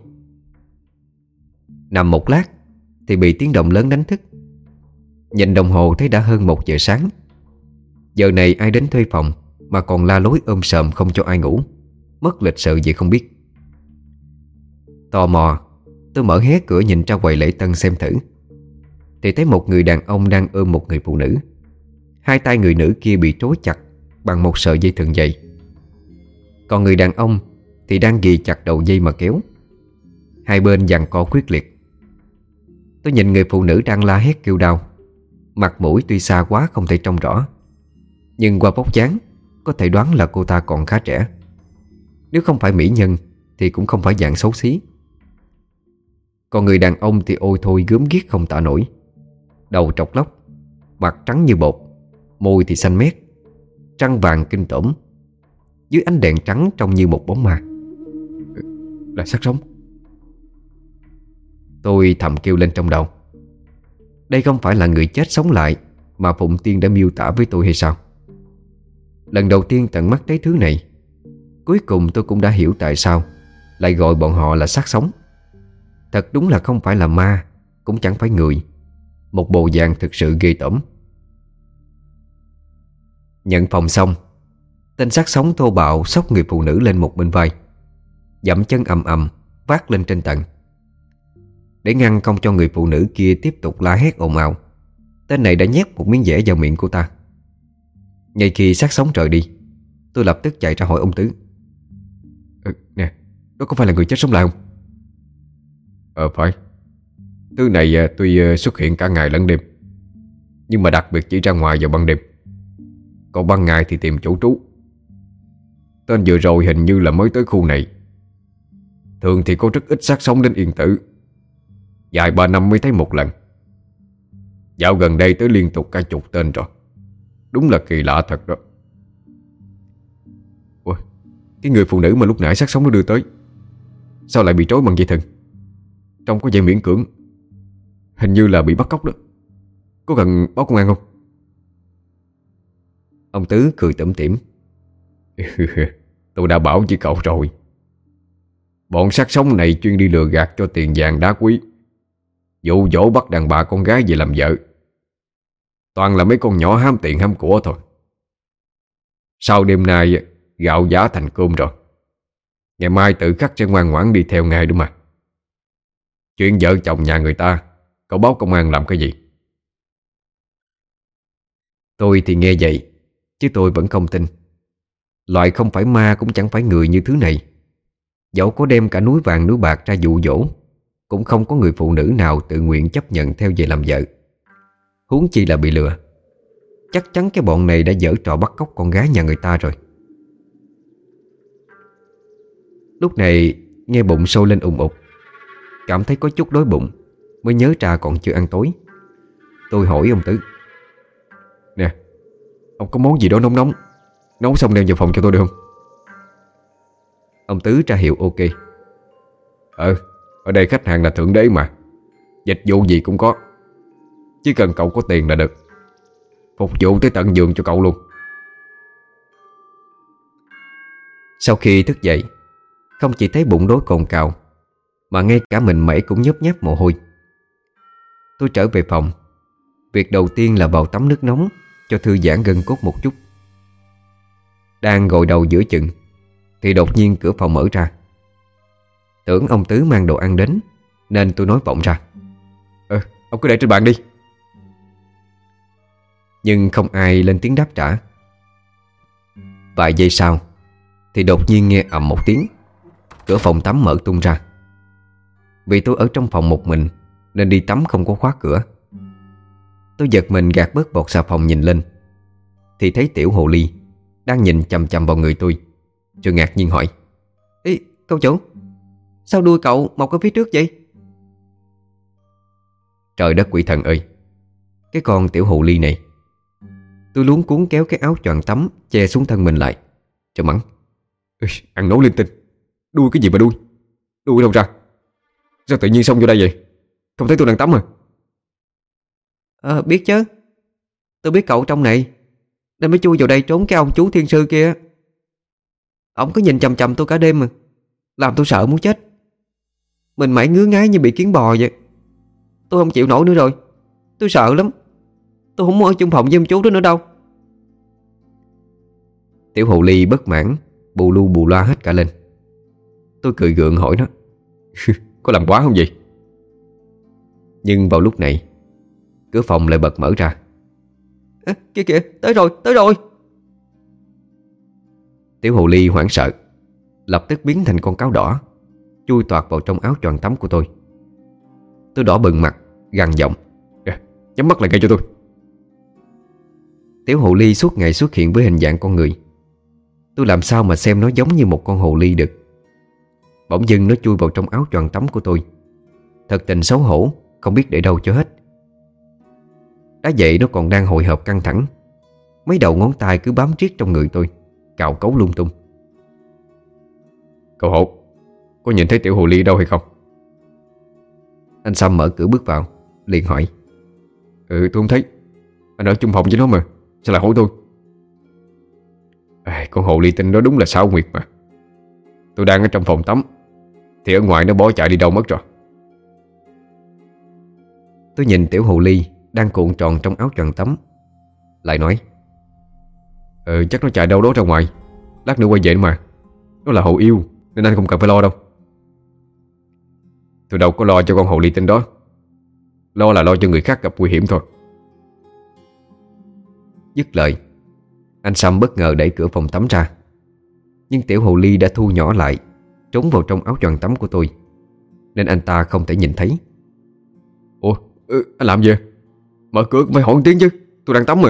Nằm một lát thì bị tiếng động lớn đánh thức. Nhìn đồng hồ thấy đã hơn một giờ sáng. Giờ này ai đến thuê phòng mà còn la lối ôm sờm không cho ai ngủ. mất lịch sự gì không biết. Tò mò, tôi mở hé cửa nhìn ra quầy lễ tân xem thử, thì thấy một người đàn ông đang ôm một người phụ nữ. Hai tay người nữ kia bị trói chặt bằng một sợi dây thừng dày, còn người đàn ông thì đang ghì chặt đầu dây mà kéo. Hai bên giằng co quyết liệt. Tôi nhìn người phụ nữ đang la hét kêu đau. Mặt mũi tuy xa quá không thể trông rõ, nhưng qua vóc dáng có thể đoán là cô ta còn khá trẻ. Nếu không phải mỹ nhân thì cũng không phải dạng xấu xí. Còn người đàn ông thì ôi thôi gớm ghiếc không tả nổi. Đầu trọc lóc, mặt trắng như bột, môi thì xanh mét, răng vàng kinh tởm. Dưới ánh đèn trắng trông như một bóng ma. Là xác sống. Tôi thầm kêu lên trong đầu. Đây không phải là người chết sống lại mà Phụng Tiên đã miêu tả với tôi hay sao? Lần đầu tiên tận mắt thấy thứ này, cuối cùng tôi cũng đã hiểu tại sao lại gọi bọn họ là xác sống. Thật đúng là không phải là ma, cũng chẳng phải người. Một bộ dạng thực sự ghê tởm. Nhận phòng xong, tên xác sống thô bạo xốc người phụ nữ lên một bên vai, dậm chân ầm ầm vác lên trên tầng. Để ngăn không cho người phụ nữ kia tiếp tục la hét ồn ào, tên này đã nhét một miếng dẻ vào miệng cô ta. Ngay khi xác sống rời đi, tôi lập tức chạy ra hỏi ông Tứ. Ừ, nè, đó có phải là người chết sống lại không? Ờ phải. Thứ này tuy xuất hiện cả ngày lẫn đêm, nhưng mà đặc biệt chỉ ra ngoài vào ban đêm. Còn ban ngày thì tìm chỗ trú. Tên vừa rồi hình như là mới tới khu này. Thường thì có rất ít xác sống đến yên tử, vài ba năm mới thấy một lần. Dạo gần đây tới liên tục cả chục tên rồi. Đúng là kỳ lạ thật đó. Ủa, cái người phụ nữ mà lúc nãy xác sống nó đưa tới, sao lại bị trói bằng dây thừng? Trông có vẻ miễn cưỡng. Hình như là bị bắt cóc đó. Có cần báo công an không? Ông Tứ cười tủm tỉm. Tôi đã bảo với cậu rồi. Bọn xác sống này chuyên đi lừa gạt cho tiền vàng đá quý, dụ dỗ bắt đàn bà con gái về làm vợ. Toàn là mấy con nhỏ ham tiền ham của thôi. Sau đêm nay gạo giá thành cơm rồi. Ngày mai tự khắc sẽ ngoan ngoãn đi theo ngay đúng mà. Chuyện vợ chồng nhà người ta, cậu báo công an làm cái gì? Tôi thì nghe vậy, chứ tôi vẫn không tin. Loại không phải ma cũng chẳng phải người như thứ này, dẫu có đem cả núi vàng núi bạc ra dụ dỗ, cũng không có người phụ nữ nào tự nguyện chấp nhận theo về làm vợ. Huống chi là bị lừa. Chắc chắn cái bọn này đã giở trò bắt cóc con gái nhà người ta rồi. Lúc này nghe bụng sôi lên ùng ục, cảm thấy có chút đói bụng, mới nhớ ra còn chưa ăn tối. Tôi hỏi ông Tứ. Nè, ông có món gì đó nóng nóng, nấu xong đem vào phòng cho tôi được không? Ông Tứ ra hiệu ok. Ờ, ở đây khách hàng là thượng đế mà, dịch vụ gì cũng có. Chỉ cần cậu có tiền là được. Phục vụ tới tận giường cho cậu luôn. Sau khi thức dậy, không chỉ thấy bụng đói cồn cào, mà ngay cả mình mẩy cũng nhớp nháp mồ hôi. Tôi trở về phòng. Việc đầu tiên là vào tắm nước nóng cho thư giãn gân cốt một chút. Đang gội đầu giữa chừng thì đột nhiên cửa phòng mở ra. Tưởng ông Tứ mang đồ ăn đến, nên tôi nói vọng ra. Ờ, ông cứ để trên bàn đi. Nhưng không ai lên tiếng đáp trả. Vài giây sau thì đột nhiên nghe ầm một tiếng, cửa phòng tắm mở tung ra. Vì tôi ở trong phòng một mình nên đi tắm không có khóa cửa. Tôi giật mình gạt bớt bọt xà phòng nhìn lên, thì thấy tiểu hồ ly đang nhìn chằm chằm vào người tôi, rồi ngạc nhiên hỏi. Ê, cậu chủ, sao đuôi cậu mọc ở phía trước vậy? Trời đất quỷ thần ơi, cái con tiểu hồ ly này. Tôi luống cuống kéo cái áo choàng tắm che xuống thân mình lại, rồi mắng. Ê, ăn nói linh tinh, đuôi cái gì mà đuôi? Đuôi đâu ra? Sao tự nhiên xông vô đây vậy? Không thấy tôi đang tắm à? Ờ, biết chứ. Tôi biết cậu trong này nên mới chui vào đây trốn cái ông chú thiên sư kia. Ông cứ nhìn chằm chằm tôi cả đêm mà, làm tôi sợ muốn chết. Mình mẩy ngứa ngáy như bị kiến bò vậy. Tôi không chịu nổi nữa rồi. Tôi sợ lắm. Tôi không muốn ở chung phòng với ông chú đó nữa đâu. Tiểu hồ ly bất mãn bù lu bù loa hết cả lên. Tôi cười gượng hỏi nó: Có làm quá không vậy? Nhưng vào lúc này, cửa phòng lại bật mở ra. À, kìa kìa, tới rồi, tới rồi. Tiểu hồ ly hoảng sợ, lập tức biến thành con cáo đỏ, chui toạc vào trong áo choàng tắm của tôi. Tôi đỏ bừng mặt, gằn giọng: à, Nhắm mắt lại ngay cho tôi. Tiểu hồ ly suốt ngày xuất hiện với hình dạng con người. Tôi làm sao mà xem nó giống như một con hồ ly được. Bỗng dưng nó chui vào trong áo choàng tắm của tôi. Thật tình xấu hổ, không biết để đâu cho hết. Đã vậy nó còn đang hồi hộp căng thẳng. Mấy đầu ngón tay cứ bám riết trong người tôi, cào cấu lung tung. Cậu Hộ, có nhìn thấy tiểu hồ ly đâu hay không? Anh Sâm mở cửa bước vào, liền hỏi: Ừ, tôi không thấy. Anh ở chung phòng với nó mà, sao lại hỏi tôi? À, con hồ ly tinh đó đúng là xảo nguyệt mà. Tôi đang ở trong phòng tắm thì ở ngoài nó bỏ chạy đi đâu mất rồi. Tôi nhìn tiểu hồ ly đang cuộn tròn trong áo choàng tắm, lại nói: Ừ, chắc nó chạy đâu đó ra ngoài, lát nữa quay về mà. Nó là hồ yêu nên anh không cần phải lo đâu. Tôi đâu có lo cho con hồ ly tinh đó. Lo là lo cho người khác gặp nguy hiểm thôi. Dứt lời, anh Sâm bất ngờ đẩy cửa phòng tắm ra. Nhưng tiểu hồ ly đã thu nhỏ lại, trốn vào trong áo choàng tắm của tôi, nên anh ta không thể nhìn thấy. Ủa, ừ, anh làm gì? Mở cửa cũng phải hỏi một tiếng chứ, tôi đang tắm mà.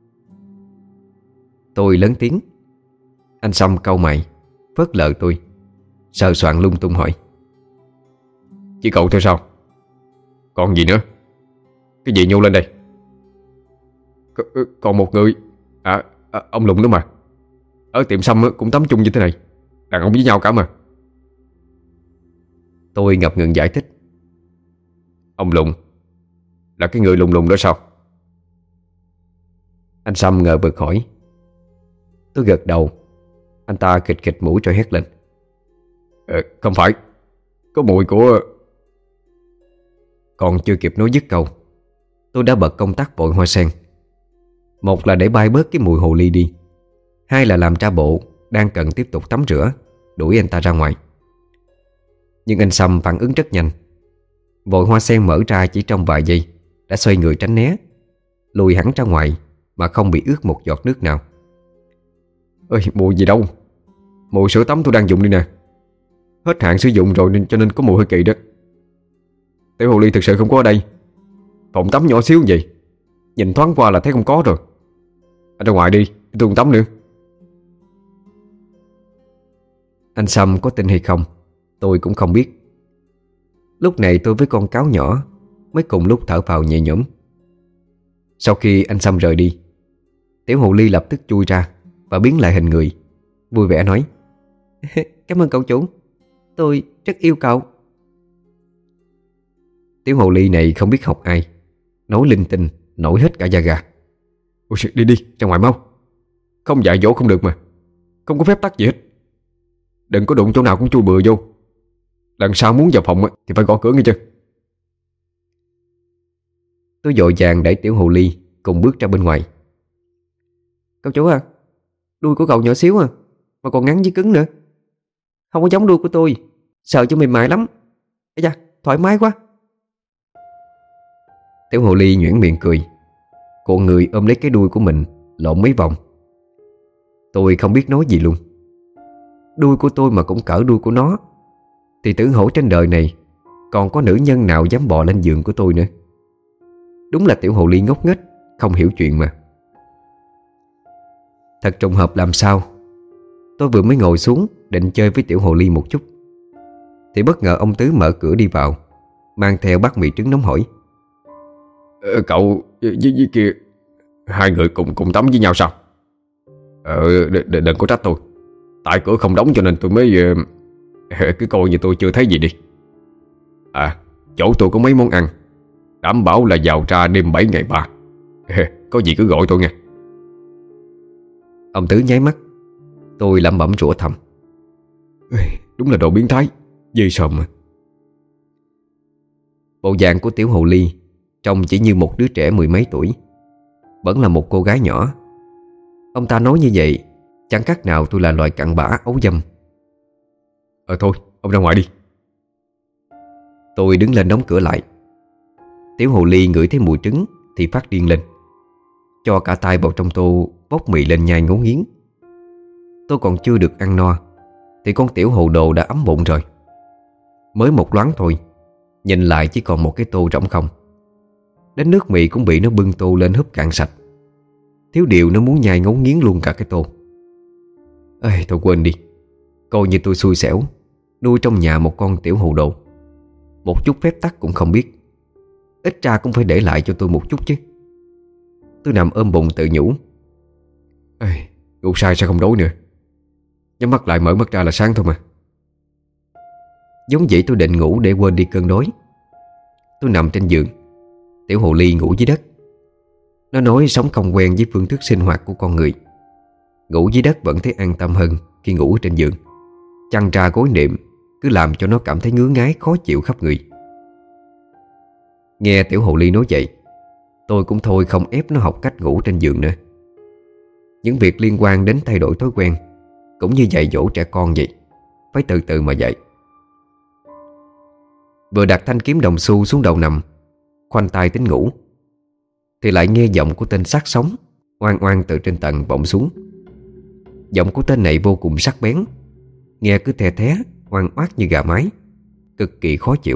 Tôi lớn tiếng. Anh Sâm cau mày, phớt lờ tôi, sờ soạng lung tung hỏi: Chỉ cậu thôi sao? Còn gì nữa? Cái gì nhô lên đây? C- Còn một người. À, à ông Lùng nữa mà. Ở tiệm Sâm cũng tắm chung như thế này. Đàn ông với nhau cả mà. Tôi ngập ngừng giải thích: Ông Lùng là cái người lùng lùng đó sao? Anh Sâm ngờ vực hỏi. Tôi gật đầu. Anh ta khịch khịch mũi rồi hét lên: ờ, Không phải. Có mùi của... Còn chưa kịp nói dứt câu, tôi đã bật công tắc vội hoa sen. Một là để bay bớt cái mùi hồ ly đi, hai là làm ra bộ đang cần tiếp tục tắm rửa, đuổi anh ta ra ngoài. Nhưng anh Sâm phản ứng rất nhanh. Vội hoa sen mở ra chỉ trong vài giây đã xoay người tránh né, lùi hẳn ra ngoài mà không bị ướt một giọt nước nào. Ơi, mùi gì đâu. Mùi sữa tắm tôi đang dùng đi nè. Hết hạn sử dụng rồi nên cho nên có mùi hơi kỳ đó. Tiểu hồ ly thực sự không có ở đây. Phòng tắm nhỏ xíu như vậy, nhìn thoáng qua là thấy không có rồi. Anh ra ngoài đi, tôi không tắm nữa. Anh Sâm có tin hay không tôi cũng không biết. Lúc này tôi với con cáo nhỏ mới cùng lúc thở phào nhẹ nhõm. Sau khi anh Sâm rời đi, tiểu hồ ly lập tức chui ra và biến lại hình người, vui vẻ nói: Cảm ơn cậu chủ, tôi rất yêu cậu. Tiểu hồ ly này không biết học ai, nói linh tinh nổi hết cả da gà. Ôi, đi đi, ra ngoài mau. Không dạy dỗ không được mà. Không có phép tắc gì hết. Đừng có đụng chỗ nào cũng chui bừa vô. Lần sau muốn vào phòng thì phải gõ cửa nghe chưa? Tôi vội vàng đẩy tiểu hồ ly cùng bước ra bên ngoài. Cậu chủ à, đuôi của cậu nhỏ xíu à, mà còn ngắn với cứng nữa. Không có giống đuôi của tôi, sợ cho mềm mại lắm. Ây da, thoải mái quá. Tiểu hồ ly nhuyễn miệng cười, cuộn người ôm lấy cái đuôi của mình lộn mấy vòng. Tôi không biết nói gì luôn. Đuôi của tôi mà cũng cỡ đuôi của nó thì tưởng hổ trên đời này còn có nữ nhân nào dám bò lên giường của tôi nữa. Đúng là tiểu hồ ly ngốc nghếch, không hiểu chuyện mà. Thật trùng hợp làm sao, tôi vừa mới ngồi xuống định chơi với tiểu hồ ly một chút thì bất ngờ ông Tứ mở cửa đi vào, mang theo bát mì trứng nóng hổi. ờ, Cậu với, với kia hai người cùng cùng tắm với nhau sao? Ờ, đ- đừng có trách tôi. Tại cửa không đóng cho nên tôi mới uh, cứ coi như tôi chưa thấy gì đi. À, chỗ tôi có mấy món ăn, đảm bảo là vào ra đêm bảy ngày ba. Có gì cứ gọi tôi nghe. Ông Tứ nháy mắt. Tôi lẩm bẩm rủa thầm: Đúng là đồ biến thái, dê sòm mà. Bộ dạng của tiểu hồ ly trông chỉ như một đứa trẻ mười mấy tuổi, vẫn là một cô gái nhỏ. Ông ta nói như vậy Chẳng khác nào tôi là loại cặn bã ấu dâm. Ờ thôi, ông ra ngoài đi. Tôi đứng lên đóng cửa lại. Tiểu hồ ly ngửi thấy mùi trứng thì phát điên lên, cho cả tay vào trong tô bốc mì lên nhai ngấu nghiến. Tôi còn chưa được ăn no thì con tiểu hồ đồ đã ấm bụng rồi. Mới một loáng thôi, nhìn lại chỉ còn một cái tô rỗng không. Đến nước mì cũng bị nó bưng tô lên húp cạn sạch. Thiếu điều nó muốn nhai ngấu nghiến luôn cả cái tô. Ê, thôi quên đi. Coi như tôi xui xẻo nuôi trong nhà một con tiểu hồ đồ. Một chút phép tắc cũng không biết. Ít ra cũng phải để lại cho tôi một chút chứ. Tôi nằm ôm bụng tự nhủ. Ê, ngủ sai sao không đói nữa. Nhắm mắt lại mở mắt ra là sáng thôi mà. Giống vậy tôi định ngủ để quên đi cơn đói. Tôi nằm trên giường, tiểu hồ ly ngủ dưới đất. Nó nói sống không quen với phương thức sinh hoạt của con người. Ngủ dưới đất vẫn thấy an tâm hơn khi ngủ ở trên giường. Chăn ra gối nệm cứ làm cho nó cảm thấy ngứa ngáy khó chịu khắp người. Nghe tiểu hồ ly nói vậy, tôi cũng thôi không ép nó học cách ngủ trên giường nữa. Những việc liên quan đến thay đổi thói quen cũng như dạy dỗ trẻ con vậy, phải từ từ mà dạy. Vừa đặt thanh kiếm đồng xu xuống đầu nằm, khoanh tay tính ngủ, thì lại nghe giọng của tên sát sống oan oan từ trên tầng vọng xuống. Giọng của tên này vô cùng sắc bén, nghe cứ the thé oan oát như gà mái, cực kỳ khó chịu.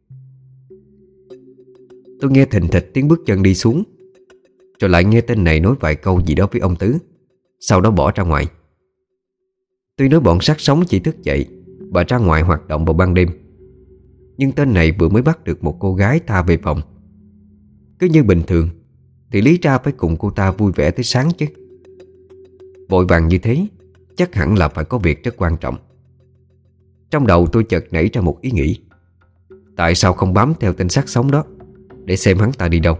Tôi nghe thình thịch tiếng bước chân đi xuống, rồi lại nghe tên này nói vài câu gì đó với ông Tứ, sau đó bỏ ra ngoài. Tuy nói bọn sát sống chỉ thức dậy và ra ngoài hoạt động vào ban đêm, nhưng tên này vừa mới bắt được một cô gái tha về phòng. Cứ như bình thường thì lý ra phải cùng cô ta vui vẻ tới sáng chứ. Vội vàng như thế chắc hẳn là phải có việc rất quan trọng. Trong đầu tôi chợt nảy ra một ý nghĩ. Tại sao không bám theo tên sát sống đó để xem hắn ta đi đâu?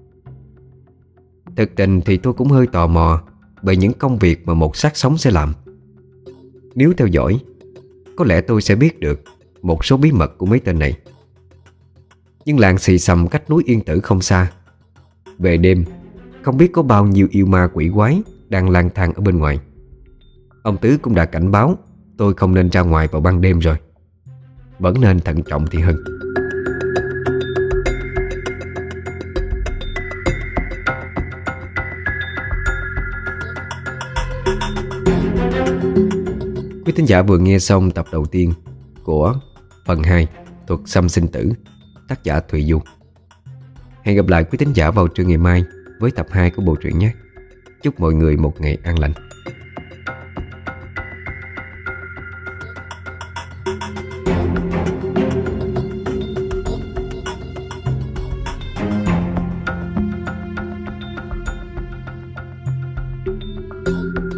Thực tình thì tôi cũng hơi tò mò về những công việc mà một sát sống sẽ làm. Nếu theo dõi, có lẽ tôi sẽ biết được một số bí mật của mấy tên này. Nhưng làng xì xầm cách núi Yên Tử không xa, về đêm không biết có bao nhiêu yêu ma quỷ quái đang lang thang ở bên ngoài. Ông Tứ cũng đã cảnh báo tôi không nên ra ngoài vào ban đêm rồi. Vẫn nên thận trọng thì hơn. Quý thính giả vừa nghe xong tập đầu tiên của phần hai Thuật Xăm Sinh Tử, tác giả Thùy Du. Hẹn gặp lại quý thính giả vào trưa ngày mai với tập hai của bộ truyện nhé. Chúc mọi người một ngày an lành. Thank you.